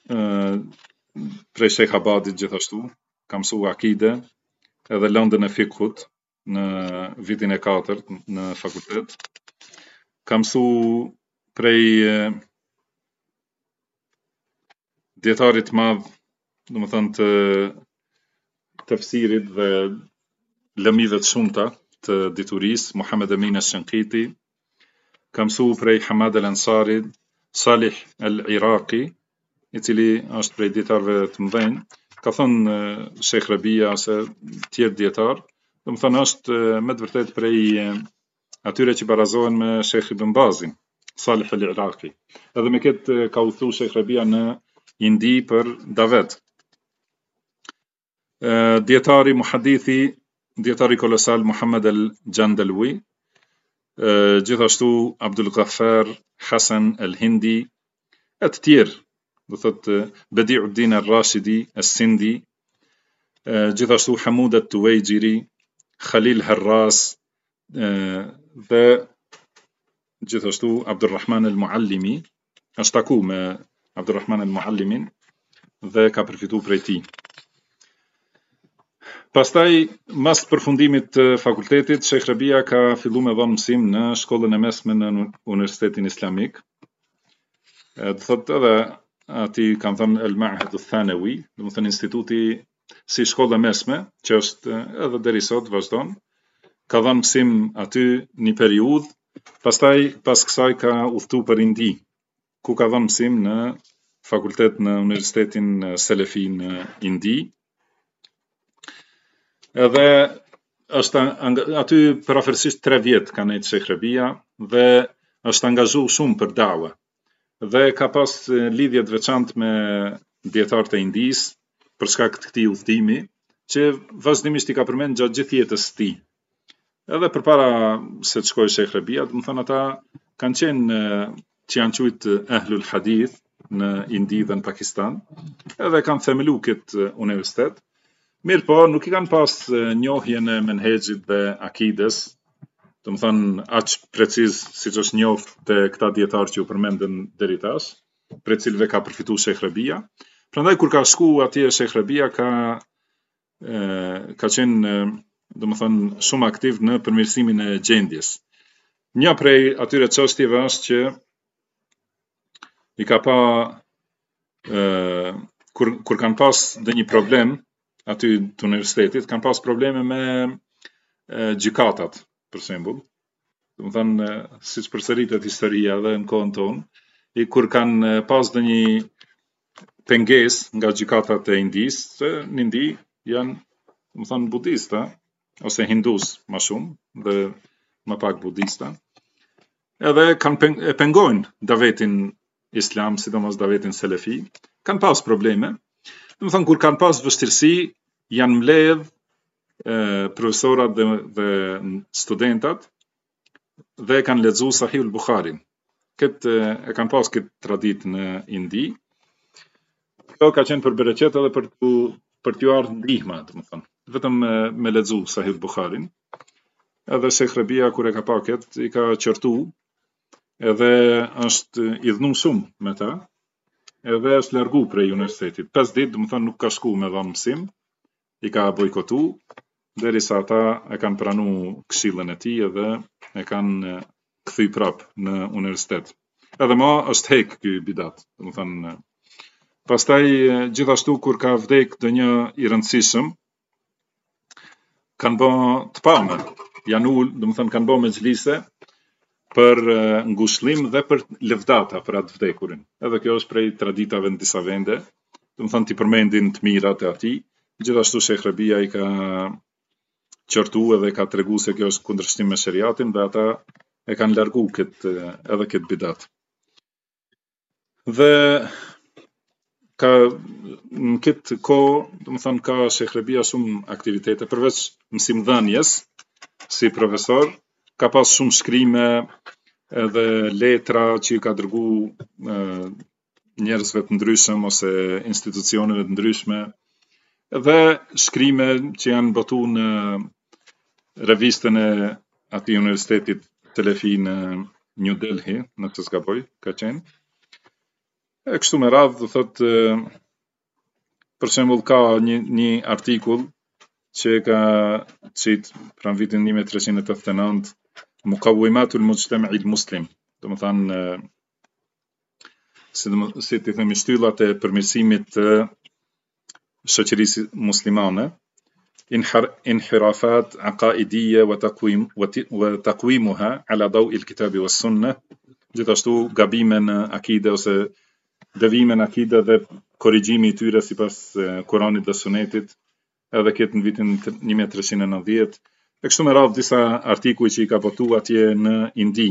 prej Sheikh Abadit gjithashtu, ka mësuar akide, edhe lëndën e fikhut në vitin e 4 në fakultet. Ka mësuar prej dietarit madh, domethënë të tafsirit dhe lëmive të shumta të diturisë, Muhammed Emin al-Shanqiti. Ka mësuar prej Hamad al-Ansari, Salih al-Iraqi, i cili është prej dietarëve të mëdhenj. Ka thënë Sheikh Rabia se tjerë dietar, domethënë është me të vërtet prej atyre që barazohen me Sheikh Ibn Bazin, Salih al-Iraqi. Edhe me këtë ka udhëtuar Sheikh Rabia në Indi për davet. Dietari muhadithi, dietari kolosal Muhammad al-Jandalwi, gjithashtu Abdul Ghaffar Hasan al-Hindi, e të tjerë, do thotë Bediuddin al-Rashidi al-Sindi, gjithashtu Hamud al-Tuwaijiri, Khalil Harras, dhe gjithashtu Abdurrahman al-Muallimi, është taku me Abdurrahman al-Muallimin dhe ka përfituar prej tij. Pastaj, mas përfundimit të fakultetit, Sheikh Rabia ka filluar me dhënë mësim në shkollën e mesme në Universitetin Islamik. Do thotë edhe aty kanë thënë El-Ma'had al-Thanawi, domethënë instituti si shkolla mesme, që është edhe deri sot vazhdon, ka dhënë mësim aty një periudhë, pastaj pas kësaj ka udhëtu për Indi, ku ka dhënë mësim në fakultet në Universitetin Selefi në Indi. Edhe është aty përafërsisht 3 vjet ka nejtë Sheikh Rabia dhe është angazhu shumë për dawe. Dhe ka pas lidhje të veçantë me dietarët e Indis për shkak të këtij udhëtimi, që vazhdimisht i ka përmend gjatë gjithë jetës së tij. Edhe përpara se të shkojë Sheikh Rabia, do të thonë ata kanë qenë që janë quajtë Ahlul Hadith në Indi dhe në Pakistan, edhe kanë themelu këtë universitet. Mirë po, nuk i kanë pas njohjen e menhexhit dhe akides, do të thonë aq preciz siç është njoft te këta dietarë që u përmendën deri tash, për cilëve ka përfituar Sheikh Rabia. Prandaj kur ka shku atje Sheikh Rabia ka qenë do të thonë shumë aktiv në përmirësimin e gjendjes. Një prej atyre çështjeve është që i ka pa kur kanë pas ndonjë problem aty të universitetit, kanë pas probleme me gjykatat, për shembull. Do të thonë siç përsëritet historia edhe në kohën tonë, kur kanë pas ndonjë pengesë nga gjykatat e Indis, se në Indi janë, do të thonë budista ose hindus më shumë dhe më pak budista. Edhe kanë pengojnë davetin islam, sidomos davetin selefi, kanë pas probleme. Do të thonë kur kanë pas vështirësi, janë mbledh profesorat dhe studentat dhe kanë lexuar Sahihul Bukharin. Këtë e kanë pas këtë traditë në Indi. Kjo ka qenë për bereqet edhe për t'ju ardhur ndihma, do të thonë. Vetëm me lexu Sahihul Bukharin. Edhe Sheikh Rabia kur e ka pa këtë, i ka qortu, edhe është i dhënë shumë me ta, edhe është largu prej universitetit. 5 ditë, do të thonë nuk ka shku me dhënë mësim, i ka bojkotu, derisa ata e kanë pranu këshillën e tij edhe e kanë kthy prap në universitet. Edhe më është hek ky bidat, do të thonë. Pastaj gjithashtu kur ka vdek ndonjë i rëndësishëm, kanë bë të pamë, janë ul, do të thonë kanë bë mexhlise për ngushëllim dhe për lëvdata për atë vdekurin. Edhe kjo është prej traditave në disa vende, do të thonë ti përmendin të mirat e atij. Gjithashtu Sheikh Rabia i ka qortu edhe ka tregu se kjo është kundërshtim me shariatin dhe ata e kanë largu edhe këtë bidat. Dhe ka në këtë kohë, do të thonë ka Sheikh Rabia shumë aktivitete përveç mësimdhënies si profesor, ka pas shumë shkrime edhe letra që i ka dërgu njerëzve të ndryshëm ose institucioneve të ndryshme, dhe shkrime që janë botu në revistën e atij universitetit Selefi në New Delhi, nëse s'gaboj, ka qenë. E kështu me radhë, do thotë, për shembull ka një artikull që ka qit pranë vitin 1389, Muqawwimatul Mujtama'i Muslim, do të thonë si ti themi shtyllat e përmirësimit të shoqërisë muslimane, inhirafat aqaidiyya wa taqwimuha ala dawi al-kitab wa sunnah, gjithashtu gabime në akide ose devime në akide dhe korrigjimi i tyre sipas Kuranit dhe Sunetit, edhe këtë në vitin 1390. E kështu me radhë disa artikuj që i ka botu atje në Indi,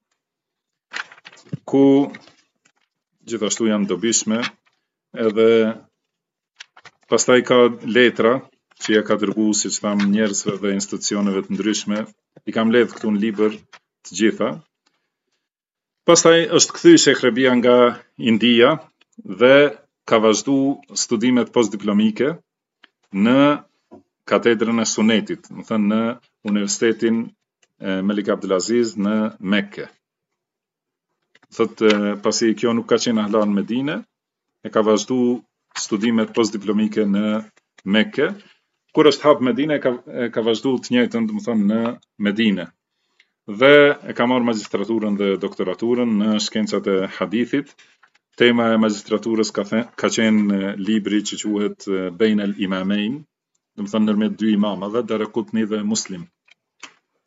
ku gjithashtu janë dobishme, edhe pastaj ka letra që ja ka dërgu, siç tham, njerëzve dhe institucioneve të ndryshme, i kam mbledh këtu në libër të gjitha. Pastaj është kthy Sheikh Rabia nga India dhe ka vazhdu studimet postdiplomike në katedrën e Sunetit, do të thënë në Universitetin Melik Abdulaziz në Mekke. Thotë pasi kjo nuk ka qenë hala në Medine, e ka vazhdu studimet postdiplomike në Mekke. Kur është hap Medine, ka vazhdu të njëjtën, do të thonë në Medine. Dhe e ka marrë magjistraturën dhe doktoraturën në shkencat e hadithit. Tema e magjistraturës ka qenë libri që quhet Bain al-Imamain, do të thonë ndërmjet dy imamave, Daraqutni dhe Muslim.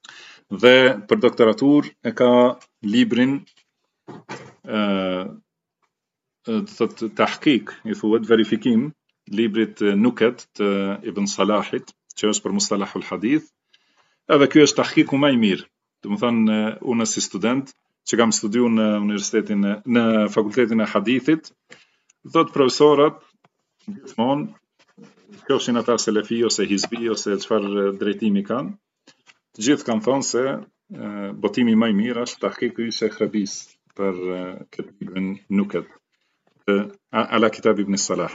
Dhe për doktoratur e ka librin thot tahqiq, I thuhet verifikim, librit Nuket të Ibn Salahit, që është për mustalahul hadith, edhe ky është tahqiqu më I mirë. Domethënë unë si student që kam studiuar në universitetin në fakultetin e hadithit, thot profesorat gjithmonë, qofshin ata selefi ose hizbi ose çfarë drejtimi kanë, të gjithë kanë thonë se botimi më I mirë është tahqiqi I Sheikh Rabis për këtë librin Nuket ala kitab Ibn Salah.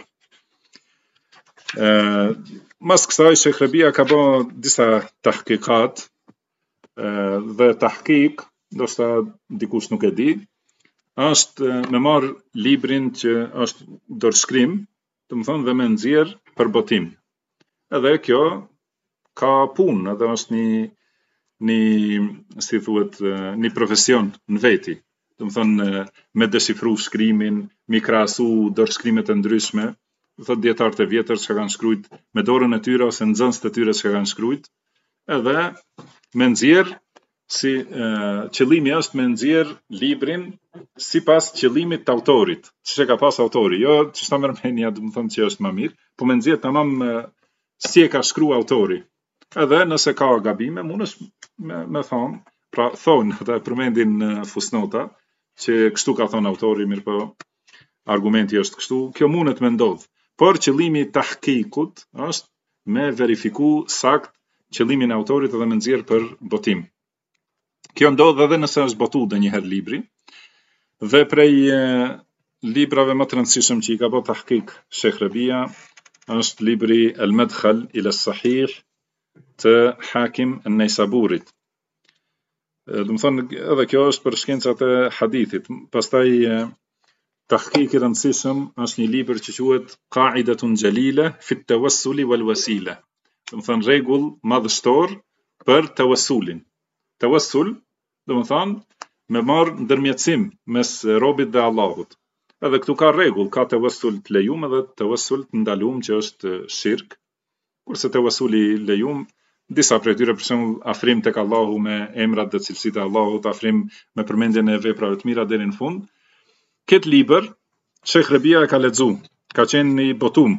Mas kësaj Sheikh Rabia ka bërë disa tahqiqat dhe tahqiq, ndoshta dikush nuk e di, është me marr librin që është dorëshkrim, domethënë dhe me nxjerr për botim. Edhe kjo ka punë, edhe është si thuhet, një profesion në veti. Domethënë me deshifru shkrimin, mi krahasu dorëshkrimet e ndryshme, thot dietarët e vjetër që kanë shkruajt me dorën e tyre ose nxënësit e tyre që kanë shkruajt, edhe me nxjerr si qëllimi është me nxjerr librin sipas qëllimit të autorit, ç'e ka pas autori, jo ç'është mërmendja, domethënë që është më mirë, po me nxjerr tamam si e ka shkruar autori. Edhe nëse ka gabime, mundesh me thonë, pra thonë, ata përmendin në fusnota, që kështu ka thonë autori, mirë po argumenti është kështu, kjo mundet me ndodh. Por qëllimi I tahqiqut është me verifiku sakt qëllimin e autorit edhe me nxjerr për botim. Kjo ndodh edhe nëse është botu ndonjëherë libri, dhe prej librave më të rëndësishëm që I ka bërë tahqiq Sheikh Rabia është libri El Madkhal ila Sahih të Hakim an-Naissaburit. Domethënë edhe kjo është për shkencat e hadithit. Pastaj tahqiq I rëndësishëm është një libër që quhet Qa'idatun Jalila fi at-tawassuli wal wasila. Domethënë rregull madhështor për tawassulin. Tawassul, domethënë me marr ndërmjetësim mes robit dhe Allahut. Edhe këtu ka rregull, ka tawassul të lejuar edhe tawassul të ndaluar që është shirk. Kurse tawassuli I lejuar, disa prej tyre për shembull afrim tek Allahu me emrat dhe cilësitë e Allahut, afrim me përmendjen e veprave të mira deri në fund. Këtë libër Sheikh Rabia e ka lexu, ka qenë I botum.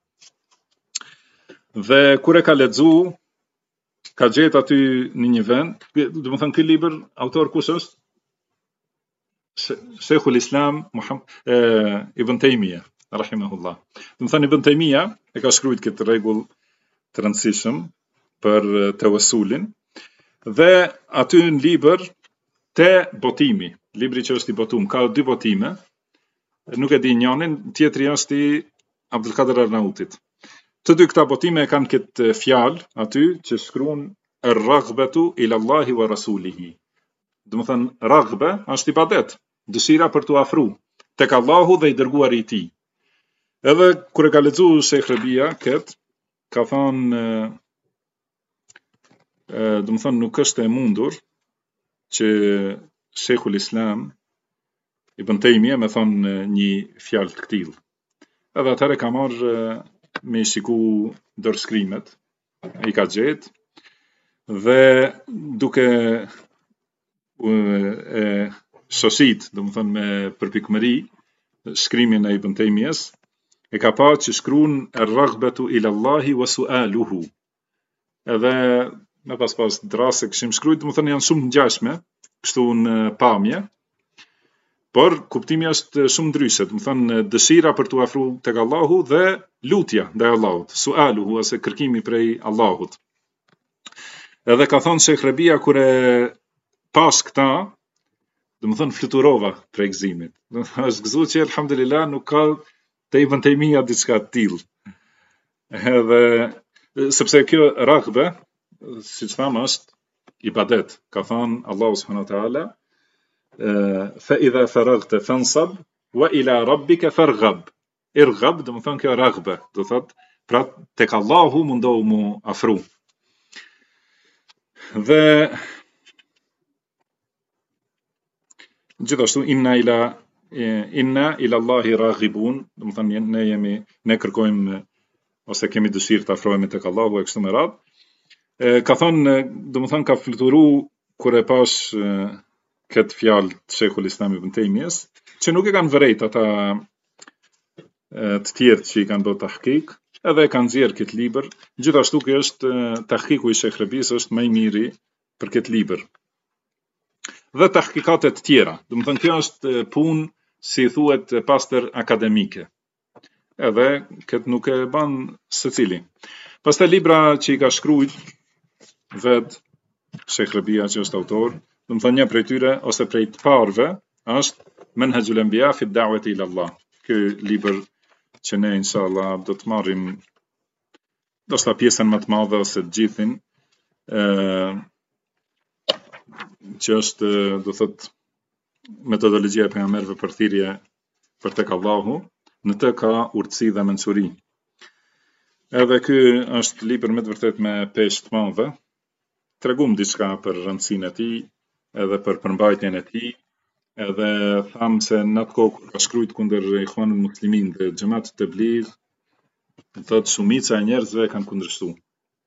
Dhe kur e ka lexu, ka gjetë aty në një vend, domethënë ky libër autor kush është? Sheikhul Islam Ibn Taymija, rahimahullah. Domethënë Ibn Taymija e ka shkruajt këtë rregull të rëndësishëm për tawassulin, dhe aty në libër te botimi, libri që është I botum, ka dy botime, nuk e di njënin, tjetri është I Abdulkader Arnautit. Të dy këta botime kanë këtë fjalë aty që shkruan ar-raghbatu ila Allahi wa rasulihi. Domethënë raghbe është ibadet, dëshira për t'u afru tek Allahu dhe I dërguari I tij. Edhe kur e ka lexuar Sheikh Rabia këtë, ka thënë domethënë nuk është e mundur që Sheikhul Islam Ibn Taymija me thonë një fjalë të tillë. Edhe atëherë ka marrë me I shiku dorëshkrimet, I ka gjetë, dhe duke shoshit, domethënë me përpikmëri, shkrimin e Ibn Taymijes, e ka pa që shkruan ar-raghbatu ila Allahi wa su'aluhu. Edhe me pas drasë kishim shkruajt, domethënë janë shumë ngjashme, kështu në pamje, por kuptimi është shumë ndryshe, domethënë dëshira për t'u afruar tek Allahu dhe lutja ndaj Allahut, su'aluhu ose kërkimi prej Allahut. Edhe ka thonë Sheikh Rabia kur e pas këta, domethënë fluturova prej gëzimit. Është gëzuar që alhamdulillah nuk ka te Ibn Taymija diçka të tillë. Edhe sepse kjo raghbe, siç thamë, është ibadet. Ka thënë Allahu subhanahu wa taala, fa idha faraghta fansab wa ila rabbika farghab. Irghab, do të thonë kjo raghbe, do thotë pra tek Allahu mundohu mu afru. Dhe gjithashtu inna ila Allahi raghibun, do të thonë ne kërkojmë ose kemi dëshirë të afrohemi tek Allahu e kështu me radhë. Ka thonë, do të thonë ka fluturu kur e pash këtë fjalë të Sheikhul Islam Ibn Taymijes, që nuk e kanë vërejt ata të tjerë që i kanë bërë tahkik, edhe e kanë nxjerrë këtë libër. Gjithashtu ky është tahkiku i Sheikh Rabis është më i miri për këtë libër. Dhe tahkikate të tjera. Do të thënë kjo është punë si thuhet pastër akademike. Edhe këtë nuk e bën secili. Pastaj libra që i ka shkruajt vet Sheikh Rabia që është autor, do të thënë një prej tyre ose prej të parëve është Manhajul Anbiya fi ad-da'wati ila Allah. Ky libër që ne inshallah do të marrim ndoshta pjesën më të madhe ose të gjithin, që është do thot metodologjia e pejgamberëve për thirrje për tek Allahu, në të ka urtësi dhe mençuri. Edhe ky është libër me të vërtet me peshë të madhe, tregum diçka për rëndësinë e tij, edhe për përmbajtjen e tij, edhe tham se në atë kohë kur ka shkruajt kundër Ikhwanul Muslimin dhe Xhamat të Tabligh, thot shumica e njerëzve kanë kundërshtuar.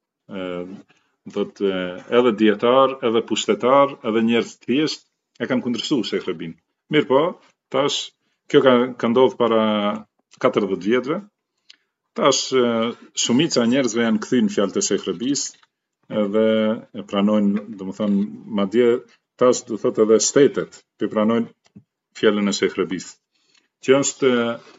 Thot edhe dietar, edhe pushtetar, edhe njerëz të thjesht e kanë kundërshtuar Sheikh Rabin. Mirë po, tash kjo ka ndodhur para 40 vjetëve. Tash shumica e njerëzve janë kthyer në fjalët e Sheikh Rabis, edhe e pranojnë, domethënë madje tash do thotë edhe shtetet që pranojnë fjalën e Sheikh Rabis. Që është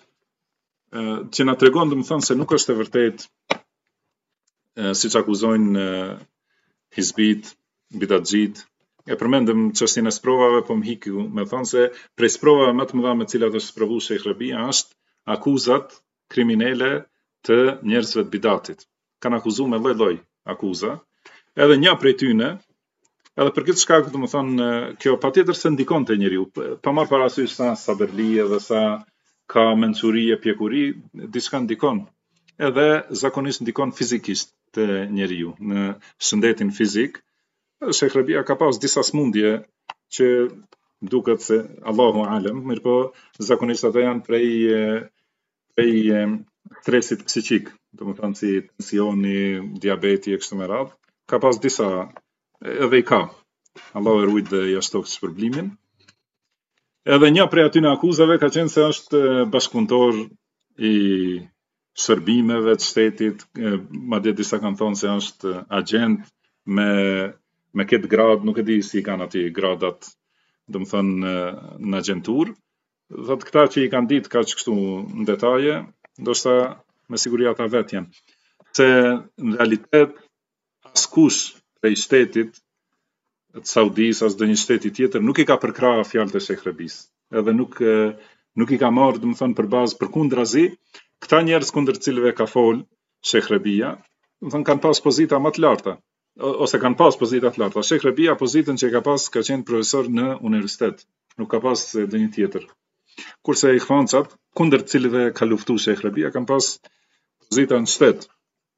që na tregon domethënë se nuk është e vërtetë siç akuzojnë hizbit, bidatxhit. E përmendëm çështjen e sprovave, po më hiku me thonë se prej sprovave më të mëdha me të cilat është sprovuar Sheikh Rabia është akuzat kriminale të njerëzve të bidatit. Kanë akuzuar me lloj-lloj akuza. Edhe një prej tyne, edhe për këtë shkak domethënë kjo patjetër se ndikon te njeriu. Pa marr parasysh sa sabërlie dhe sa ka mençuri e pjekuri, diçka ndikon. Edhe zakonisht ndikon fizikisht te njeriu në shëndetin fizik. Sheikh Rabia ka pas disa smundje që duket se Allahu alem, mirë po zakonisht ato janë prej stresit psiqik, domethënë si tensioni, diabeti e kështu me radhë. Ka pas disa edhe i ka. Allahu e ruaj dhe ja shtoftë shpërblimin. Edhe një prej atyre akuzave ka qenë se është bashkëpunëtor i shërbimeve të shtetit, madje disa kanë thonë se është agent me këtë grad, nuk e di si kanë aty gradat, domethënë në agjentur. Thotë këta që i kanë ditë kaq kështu në detaje, ndoshta me siguri ata vet janë. Se në realitet askush prej shtetit të Saudis, as ndonjë shteti tjetër nuk i ka përkrahur fjalët e Sheikh Rabis. Edhe nuk i ka marrë, domethënë për bazë përkundrazi, këta njerëz kundër të cilëve ka fol Sheikh Rabia, domethënë kanë pas pozita më të larta, ose kanë pas pozita të larta. Sheikh Rabia pozitën që ka pas ka qenë profesor në universitet, nuk ka pas ndonjë tjetër. Kurse ikhwancat, kundër të cilëve ka luftuar Sheikh Rabia, kanë pas pozita në shtet.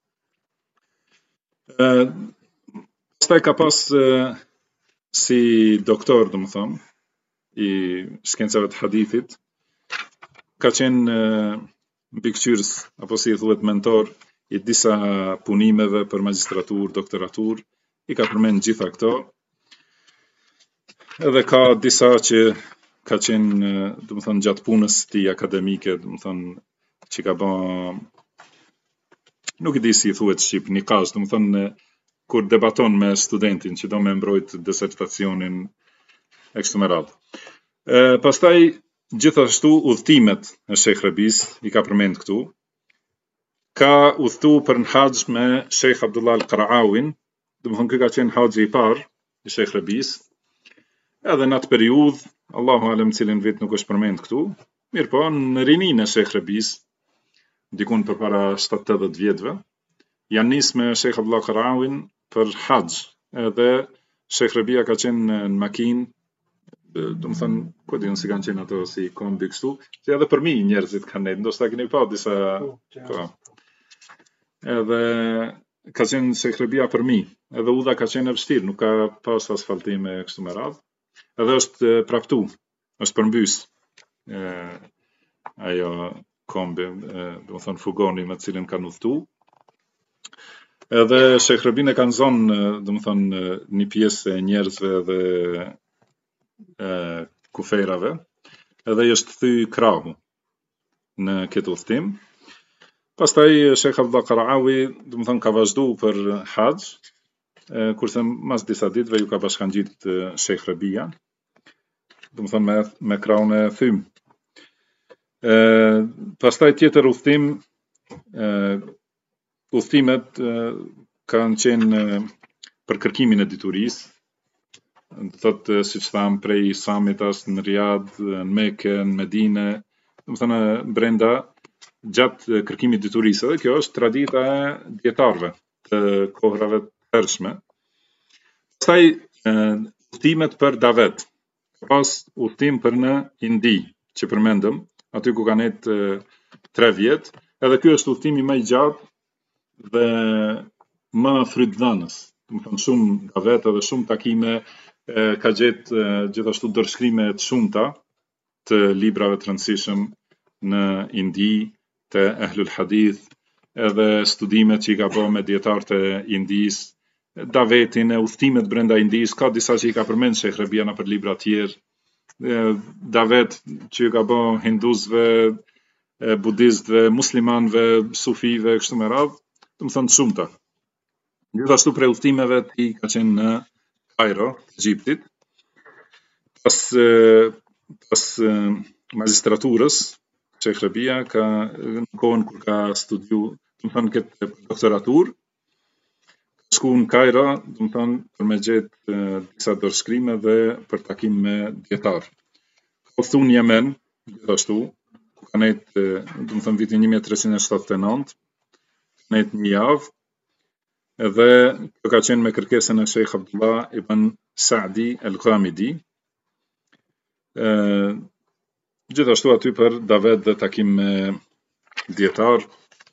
Pastaj ka pas si doktor, domethënë, i shkencave të hadithit, ka qenë mbikëqyrës, apo si thuhet mentor, i disa punimeve për magjistraturë, doktoraturë, i ka përmend gjitha këto. Edhe ka disa që ka qenë, domethënë, gjatë punës të tij akademike, domethënë, që ka bën, nuk e di si thuhet shqip, nikaz, domethënë kur debaton me studentin që do me mbrojt disertacionin e kështu me radhë. Pastaj gjithashtu udhëtimet e Sheikh Rabis i ka përmend këtu. Ka udhëtuar për në haxh me Sheikh Abdullah Al-Qara'awin, domethënë ky ka qenë haxhi i parë i Sheikh Rabis. Edhe në atë periudhë, Allahu alem cilin vit nuk është përmend këtu, mirë po në rininë e Sheikh Rabis, dikun përpara 70-80 vjetëve, janë nisë me Sheikh Abdullah Qara'awin për haxh, edhe Sheikh Rabia ka qenë në makinë, domethënë, ku diun si kanë qenë ato si kombi kështu, që edhe për mi njerëzit kanë nejtë, ndoshta keni pa disa po. Edhe ka qenë Sheikh Rabia për mi, edhe udha ka qenë e vështirë, nuk ka pas asfaltime kështu me radhë, edhe është praptu, është përmbys ajo kombi, domethënë fugoni me cilin kanë udhëtuar. Edhe Sheikh Rabin e kanë zonë, domethënë, një pjesë e njerëzve dhe kufejrave, edhe i është thy krahu në këtë udhtim. Pastaj Sheikh Abdullah Qaraawi, domethënë, ka vazhdu për haxh, kurse mas disa ditëve ju ka bashkangjit Sheikh Rabia, domethënë me krahun e thym. Pastaj tjetër udhtim, udhtimet kanë qenë për kërkimin e diturisë, thotë siç tham prej Samitas në Riyadh, në Mekë, në Medinë, domethënë brenda gjatë kërkimit diturisë, dhe kjo është tradita e dietarëve të kohrave të hershme. Pastaj udhtimet për davet, pas udhtim për në Indi, që përmendëm, aty ku kanë jetë 3 vjet, edhe ky është udhtimi më i gjatë dhe më frytdhënës, domethënë shumë davete dhe shumë takime, ka gjetë gjithashtu dorëshkrime të shumta të librave të rëndësishëm në Indi, të Ahlul Hadith, edhe studimet që i ka bërë me dietarët e Indis, davetin e udhtimet brenda Indis, ka disa që i ka përmend Sheikh Rabia në për libra të tjerë, davet që i ka bërë hinduzve, budistëve, muslimanëve, sufive, kështu me radhë, domethënë shumta. Gjithashtu prej udhtimeve i ka qenë në Kairo, Egjiptit, pas magistraturës, Sheikh Rabia ka në kohën kur ka studiu, domethënë këtë doktoratur, shku në Kairo, domethënë për me gjetë disa dorëshkrime dhe për takim me dietar. Ka udhtu në Yemen, gjithashtu, ku ka nejtë, domethënë vitin 1379, ka nejtë një javë, edhe kjo ka qenë me kërkesën e Sheikh Abdullah ibn Saadi al-Ghamidi. Gjithashtu aty për davet dhe takim me dietar,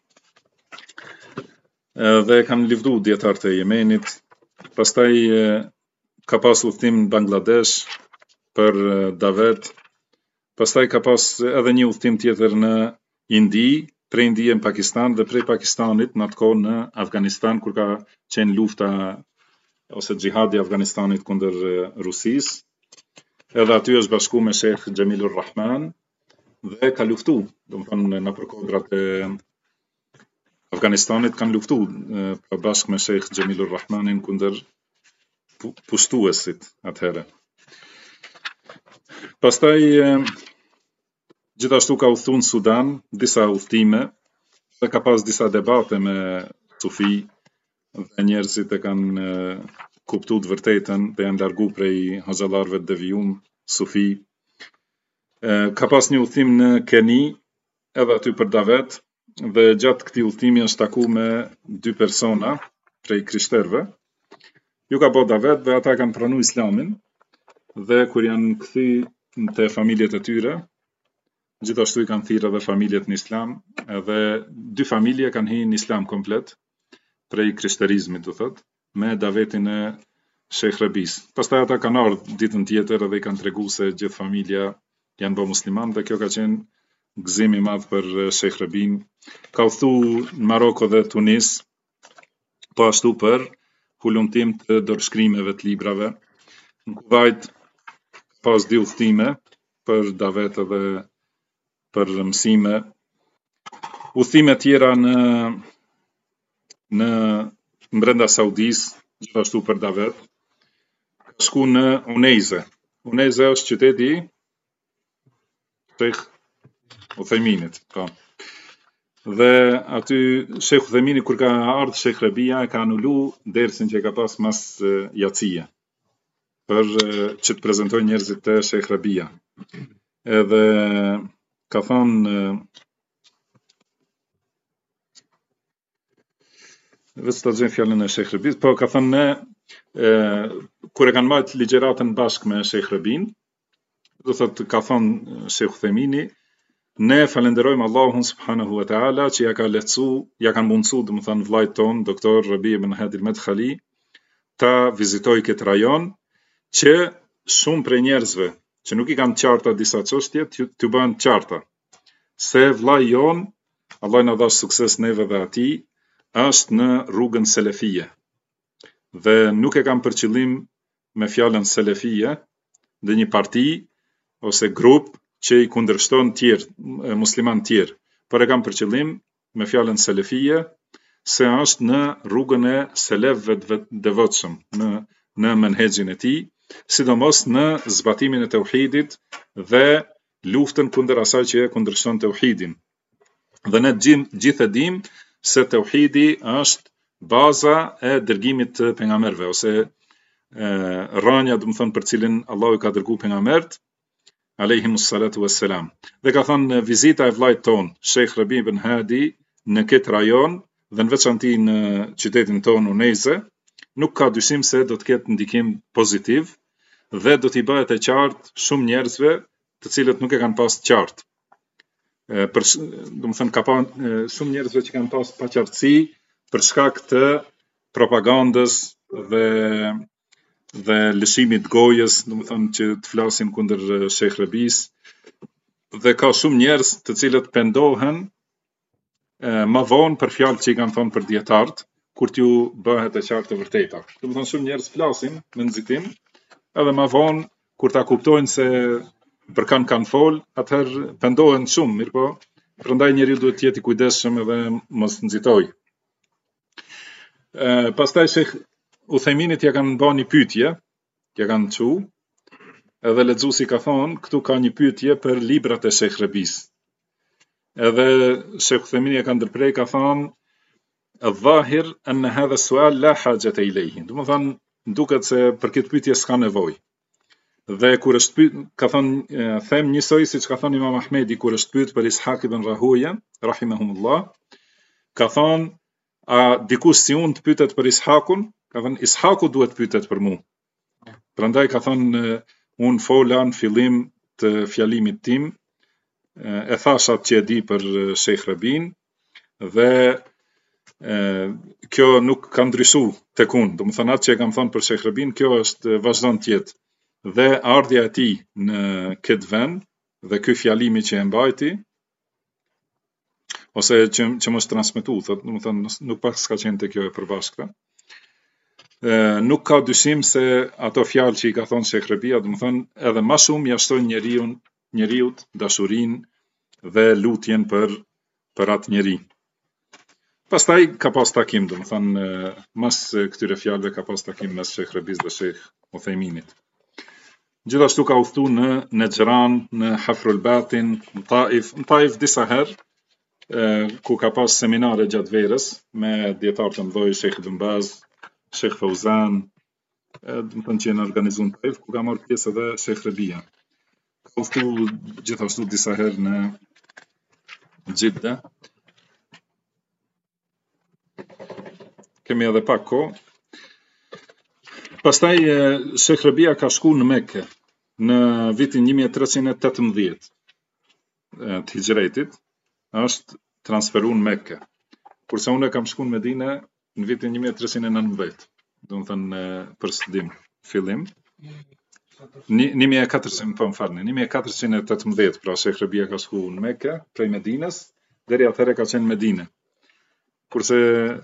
dhe kanë livdu dietarët e Yemenit. Pastaj ka pas udhtim në Bangladesh për davet. Pastaj ka pas edhe një udhtim tjetër në Indi, prej Indie në Pakistan dhe prej Pakistanit në atë kohë në Afganistan, kur ka qenë lufta ose xhihadi i Afganistanit kundër Rusisë. Edhe aty është bashku me Sheikh Xhamilur Rahman dhe ka luftu, domethënë në përkodrat e Afganistanit kanë luftu bashkë me Sheikh Xhamilur Rahmanin kundër pushtuesit atëherë. Pastaj gjithashtu ka udhtu në Sudan, disa udhtime, dhe ka pas disa debate me sufi, dhe njerëzit e kanë kuptu të vërtetën dhe janë largu prej hoxhallarëve të devijum sufi. Ka pas një udhtim në Keni, edhe aty për davet, dhe gjatë këtij udhtimi është taku me 2 persona prej krishterëve. Ju ka bërë davet dhe ata kanë pranuar Islamin, dhe kur janë kthy te familjet e tyre, gjithashtu i kanë thirrë edhe familjet në Islam, edhe 2 familje kanë hyrë në Islam komplet prej krishterizmit, do thot, me davetin e Sheikh Rabis. Pastaj ata kanë ardhur ditën tjetër edhe i kanë treguar se gjithë familja janë bërë musliman, dhe kjo ka qenë gëzim i madh për Sheikh Rabin. Ka udhtu në Maroko dhe Tunis, po ashtu për hulumtim të dorëshkrimeve të librave. Në Kuvajt pas 2 udhtime për davet dhe për mësime. Udhtime tjera në brenda Saudis, gjithashtu për davet. Ka shku në Uneize. Uneize është qyteti i Sheikh Uthayminit, po. Dhe aty Sheikh Uthaymini kur ka ardhur Sheikh Rabia ka anulu dersin që ka pas mas jacije, për që të prezantoj njerëzit të Sheikh Rabia. Edhe ka thonë, vetë të gjejmë fjalën e Sheikh Rabis, po ka thonë ne, kur e kanë marrë ligjëratën bashkë me Sheikh Rabin, do thotë ka thonë Sheikh Uthaymini, ne falenderojmë Allahun subhanahu wa taala që ja kanë mundsu, domethënë vllajt ton, doktor Rabi ibn Hadi al-Madkhali, ta vizitoj këtë rajon, që shumë prej njerëzve që nuk i kanë qarta disa çështje, t'u bëhen qarta. Se vllai jon, Allah na dhash sukses neve dhe atij, është në rrugën selefie. Dhe nuk e kam për qëllim me fjalën selefie dhe një parti ose grup që i kundërshton tjerë, musliman tjerë, por e kam për qëllim me fjalën selefie se është në rrugën e selefëve të devotshëm, në menhexhin e tij, sidomos në zbatimin e tauhidit dhe luftën kundër asaj që e kundërshton tauhidin. Dhe ne gjithë e dim se tauhidi është baza e dërgimit të pejgamberëve ose rranja, do të thonë, për cilin Allahu ka dërguar pejgambert alayhimus salatu wassalam. Dhe ka thënë vizita e vllait ton, Sheikh Rabi ibn Hadi, në këtë rajon dhe në veçanti në qytetin ton Uneze, nuk ka dyshim se do të ketë ndikim pozitiv dhe do t'i bëhet e qartë shumë njerëzve të cilët nuk e kanë pas qartë. Do të thënë, ka pa shumë njerëzve që kanë pas paqartësi për shkak të propagandës dhe lëshimit gojës, do të thënë, që të flasin kundër Sheikh Rabis, dhe ka shumë njerëz të cilët pendohen më vonë për fjalët që i kanë thonë për dietarët, kur t'ju bëhet e qartë e vërteta. Do të thënë, shumë njerëz flasin me nxitim, edhe më vonë kur ta kuptojnë se për kanë fol, atëherë pendohen shumë, mirë po, prandaj njeriu duhet të jetë i kujdesshëm edhe mos nxitoj. Pastaj Sheikh Uthejminit ja kanë bërë një pyetje, ja kanë thu, edhe lexuesi ka thonë, këtu ka një pyetje për librat e Sheikh Rabis. Edhe Sheikh Uthejmini ja ka ndërprej, ka thonë, "Dhahir anna hadha as-su'al la hajata ilayhi." Do të thonë, duket se për këtë pyetje s'ka nevojë. Dhe kur është pyet, ka thonë, them njësoj siç ka thonë Imam Ahmedi kur është pyet për Ishaq ibn Rahuja, rahimahumullah, ka thonë, a dikush si unë të pyetet për Ishaqun? Ka thënë, Ishaku duhet pyetet për mua. Prandaj ka thënë, unë fola në fillim të fjalimit tim, e thasha që e di për Sheikh Rabin, dhe kjo nuk ka ndryshu tek unë. Do të thënë, atë që e kam thënë për Sheikh Rabin, kjo është vazhdon të jetë. Dhe ardhja e tij në këtë vend dhe ky fjalimi që e mbajti, ose që më është transmetu, thotë, do të thënë, nuk pas ka qenë te kjo e përbashkëta. Nuk ka dyshim se ato fjalë që i ka thonë Sheikh Rabia, do të thënë, edhe më shumë jashtojnë njeriut dashurinë dhe lutjen për atë njeri. Pastaj ka pas takim, do të thënë, mas këtyre fjalëve ka pas takim mes Sheikh Rabis dhe Sheikh Uthejminit. Gjithashtu ka udhëtu në Nexran, në Hafrul Batin, në Taif disa herë, ku ka pas seminare gjatë verës me dietar të mëdhoj, Sheikh Ibn Baz, Sheikh Fauzan, do të thënë që janë organizuar në Taif, ku ka marrë pjesë edhe Sheikh Rabia. Ka udhëtu gjithashtu disa herë në Gjidda. Kemi edhe pak kohë. Pastaj Sheikh Rabia ka shku në Mekë në vitin 1318 të hijretit, është transferuar në Mekë. Kurse unë kam shku në Medinë në vitin 1319, do të thënë për studim, fillim. 1418, pra Sheikh Rabia ka shku në Mekë prej Medinës, deri atëherë ka qenë në Medinë. Kurse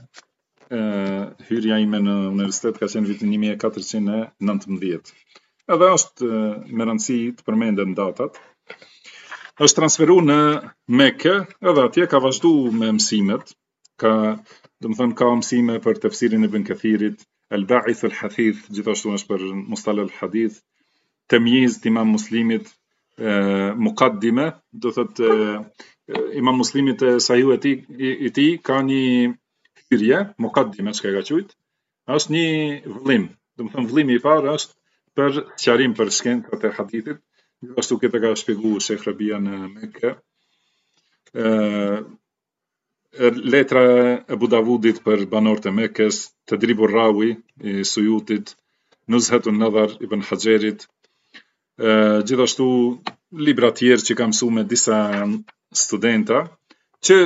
hyrja ime në universitet ka qenë vitin 1419. Edhe është me rëndësi të përmenden datat. Është transferuar në Mekë, edhe atje ka vazhdu me mësimet, do të thënë, ka mësime për tefsirin e Ibn Kathirit, Al-Ba'ith al-Hadith, gjithashtu është për Mustalah al-Hadith, Tamyiz të Imam Muslimit, Muqaddime, do thotë Imam Muslimit e Sahihu i tij ka një hyrje, Muqaddime çka ka thujt, është një vëllim. Do të thënë, vëllimi i parë është për sqarim për shkencët e hadithit, gjithashtu këtë ka shpjeguar Sheikh Rabia në Mekë. Letra e Abu Davudit për banorët e Mekës, Tadribur Rawi i Suyutit, Nuzhatun Nadhar ibn Haxherit, gjithashtu libra tjerë që kam mësuar me disa studenta, që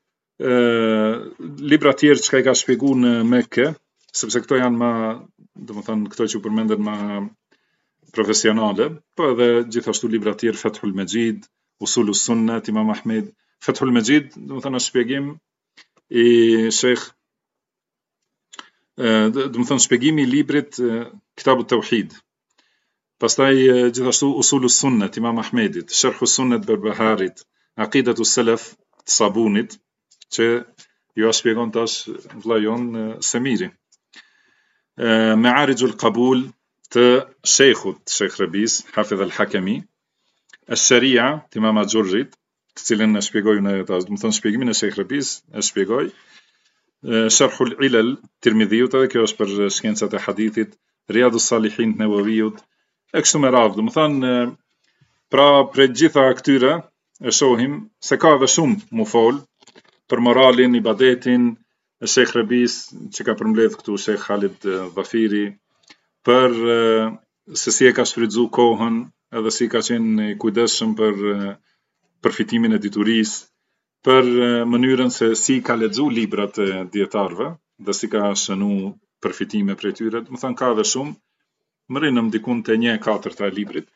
libra tjerë që i ka shpjeguar në Mekë, sepse këto janë më, domethënë këto që përmenden më profesionale, po edhe gjithashtu libra tjerë, Fathul Majid, Usulus Sunnah, Imam Ahmed. Fathul Majid, domethënë është shpjegim i Sheikh do të thonë shpjegimi i librit Kitabut Tauhid. Pastaj gjithashtu Usulus Sunnet Imam Ahmedit, Sharhus Sunnet Berbaharit, Aqidatu Salaf të Sabunit, që ju shpjegon tash vllai jon Semiri. Ma'arijul Qabul të Sheikh Rabis, Hafidh al-Hakami, Ash-Sharia të Imam Axhurrit, të cilën e shpjegoj unë tash, do të thonë shpjegimin e Sheikh Rabis e shpjegoj. Sharhul Ilal Tirmidhiut, edhe kjo është për shkencat e hadithit, Riyadus Salihin të Newaviut, e kështu me radhë. Do të thonë pra për gjitha këtyre e shohim se ka edhe shumë mu fol për moralin, ibadetin, e Sheikh Rabis që ka përmbledh këtu Sheikh Khalid Dhafiri, për se si e ka shfrytzu kohën, edhe si ka qenë i kujdesshëm për përfitimin e diturisë, për mënyrën se si ka lexu librat e dietarëve dhe si ka shënu përfitime prej tyre. Do të thonë ka edhe shumë, më rinëm dikun te 1/4 e librit.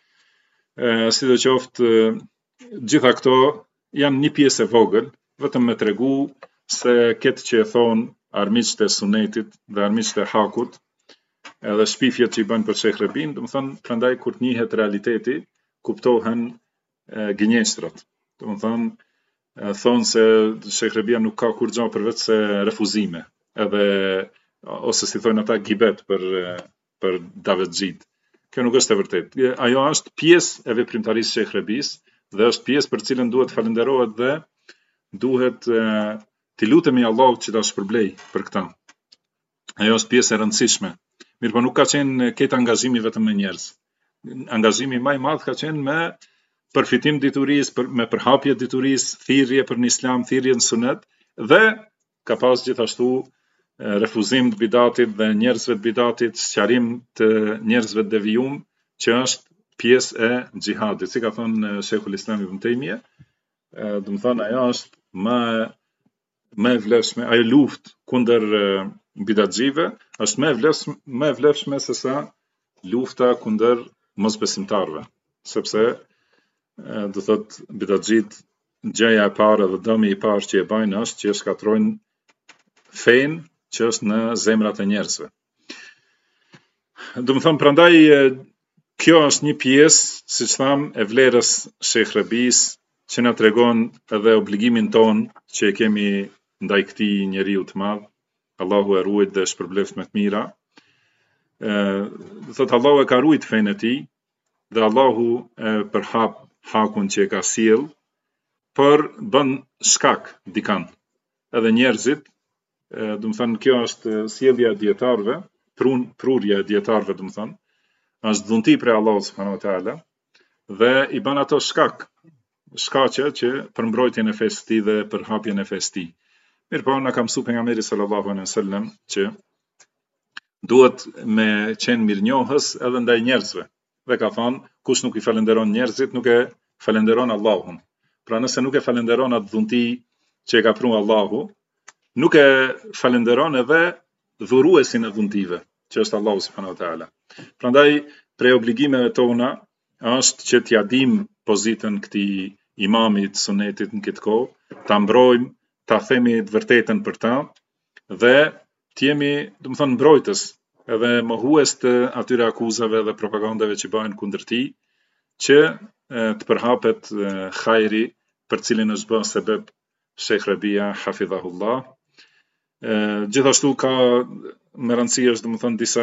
Sidoqoftë gjitha këto janë një pjesë e vogël, vetëm me tregu se këtë që e thon armiqtë e sunetit dhe armiqtë e hakut, edhe shpifjet që i bën për Sheikh Rabin, do të thonë prandaj kur të njihet realiteti, kuptohen gënjeshtrat. Do të thonë se Sheikh Rabia nuk ka kur gjë përveç se refuzime, edhe ose si thonë ata gibet për davetxhit. Kjo nuk është e vërtetë. Ajo është pjesë e veprimtarisë së Sheikh Rabis dhe është pjesë për cilën duhet falenderohet dhe duhet t'i lutemi Allahut që ta shpërblej për këtë. Ajo është pjesë e rëndësishme. Mirë, po nuk ka qenë këtë angazhimi vetëm me njerëz. Angazhimi më i madh ka qenë me përfitim diturisë, me përhapje diturisë, thirrje për në Islam, thirrje në Sunet, dhe ka pas gjithashtu refuzim të bidatit dhe njerëzve të bidatit, sqarim të njerëzve të devijum, që është pjesë e xhihadit. Si ka thënë Sheikhul Islam Ibn Taymija, do të thonë ajo është më e vlefshme, ajo luftë kundër bidatxhive është më e vlefshme se sa lufta kundër mosbesimtarëve, sepse do thotë bidatxhit gjëja e parë dhe dëmi i parë që e bajnë është që shkatrojnë fenë që është në zemrat e njerëzve. Do të thonë prandaj kjo është një pjesë, siç tham, e vlerës Sheikh Rabis, që na tregon edhe obligimin ton që e kemi ndaj këtij njeriu të madh. Allahu e ruajt dhe shpërbleft me të mira. Thotë Allahu e ka ruajt fenë e tij dhe Allahu e përhap hakun që e ka sjell, për bën shkak dikan. Edhe njerëzit, do të thonë kjo është sjellja e dietarëve, prurja e dietarëve, do të thonë, është dhunti prej Allahut subhanahu wa taala dhe i bën ato shkaqe që për mbrojtjen e fesë tij dhe për hapjen e fesë tij. Mirë, po na ka mësuar pejgamberi sallallahu alaihi wasallam që duhet me qenë mirënjohës edhe ndaj njerëzve. Dhe ka thënë, kush nuk i falenderon njerëzit, nuk e falenderon Allahun. Pra nëse nuk e falenderon atë dhunti që e ka pru Allahu, nuk e falenderon edhe dhuruesin e dhuntive, që është Allahu subhanahu wa taala. Prandaj prej obligimeve tona është që t'ja dim pozitën këtij imamit sunetit në këtë kohë, ta mbrojmë, ta themi të vërtetën për ta dhe t'jemi, do të thonë, mbrojtës edhe mohues të atyre akuzave dhe propagandave që bëhen kundër tij, që të përhapet hajri për cilin është bërë sebeb Sheikh Rabia hafidhahullah. Gjithashtu ka me rëndësi është, do të thonë, disa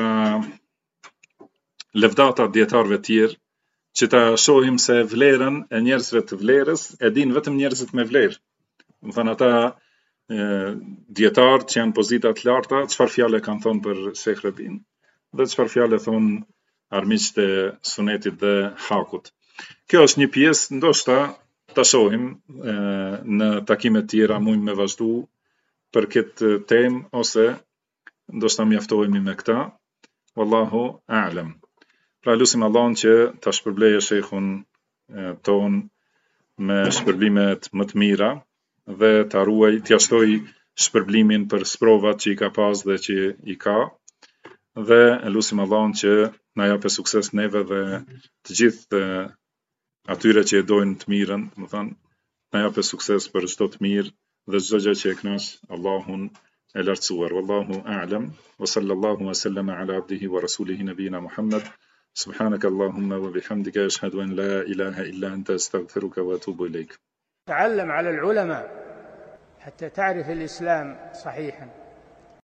lëvdata dietarëve tjerë që ta shohim se vlerën e njerëzve të vlerës e din vetëm njerëzit me vlerë. Do të thonë ata dietarë që janë pozita të larta, çfarë fjale kanë thonë për Sheikh Rabin dhe çfarë fjale thonë armiqtë e sunetit dhe hakut. Kjo është një pjesë, ndoshta ta shohim në takime të tjera, mund me vazhdu për këtë temë ose ndoshta mjaftohemi me këtë. Wallahu a'lam. Pra lutim Allahun që ta shpërblejë sheikhun ton me shpërblimet më të mira dhe ta ruaj, t'ia shtoj shpërblimin për sprovat që i ka pas dhe që i ka, dhe lutim Allahun që na japë sukses neve dhe të gjithë atyre që e dojnë të mirën, do të thonë, na japë sukses për çdo të mirë dhe çdo gjë që e kënaq Allahun e lartësuar. Wallahu a'lam, wa sallallahu wa sallama ala abdihi wa rasulihi nabina Muhammad. Subhanaka Allahumma wa bihamdika ashhadu an la ilaha illa anta astaghfiruka wa atubu ilayk. تعلم على العلماء حتى تعرف الإسلام صحيحا.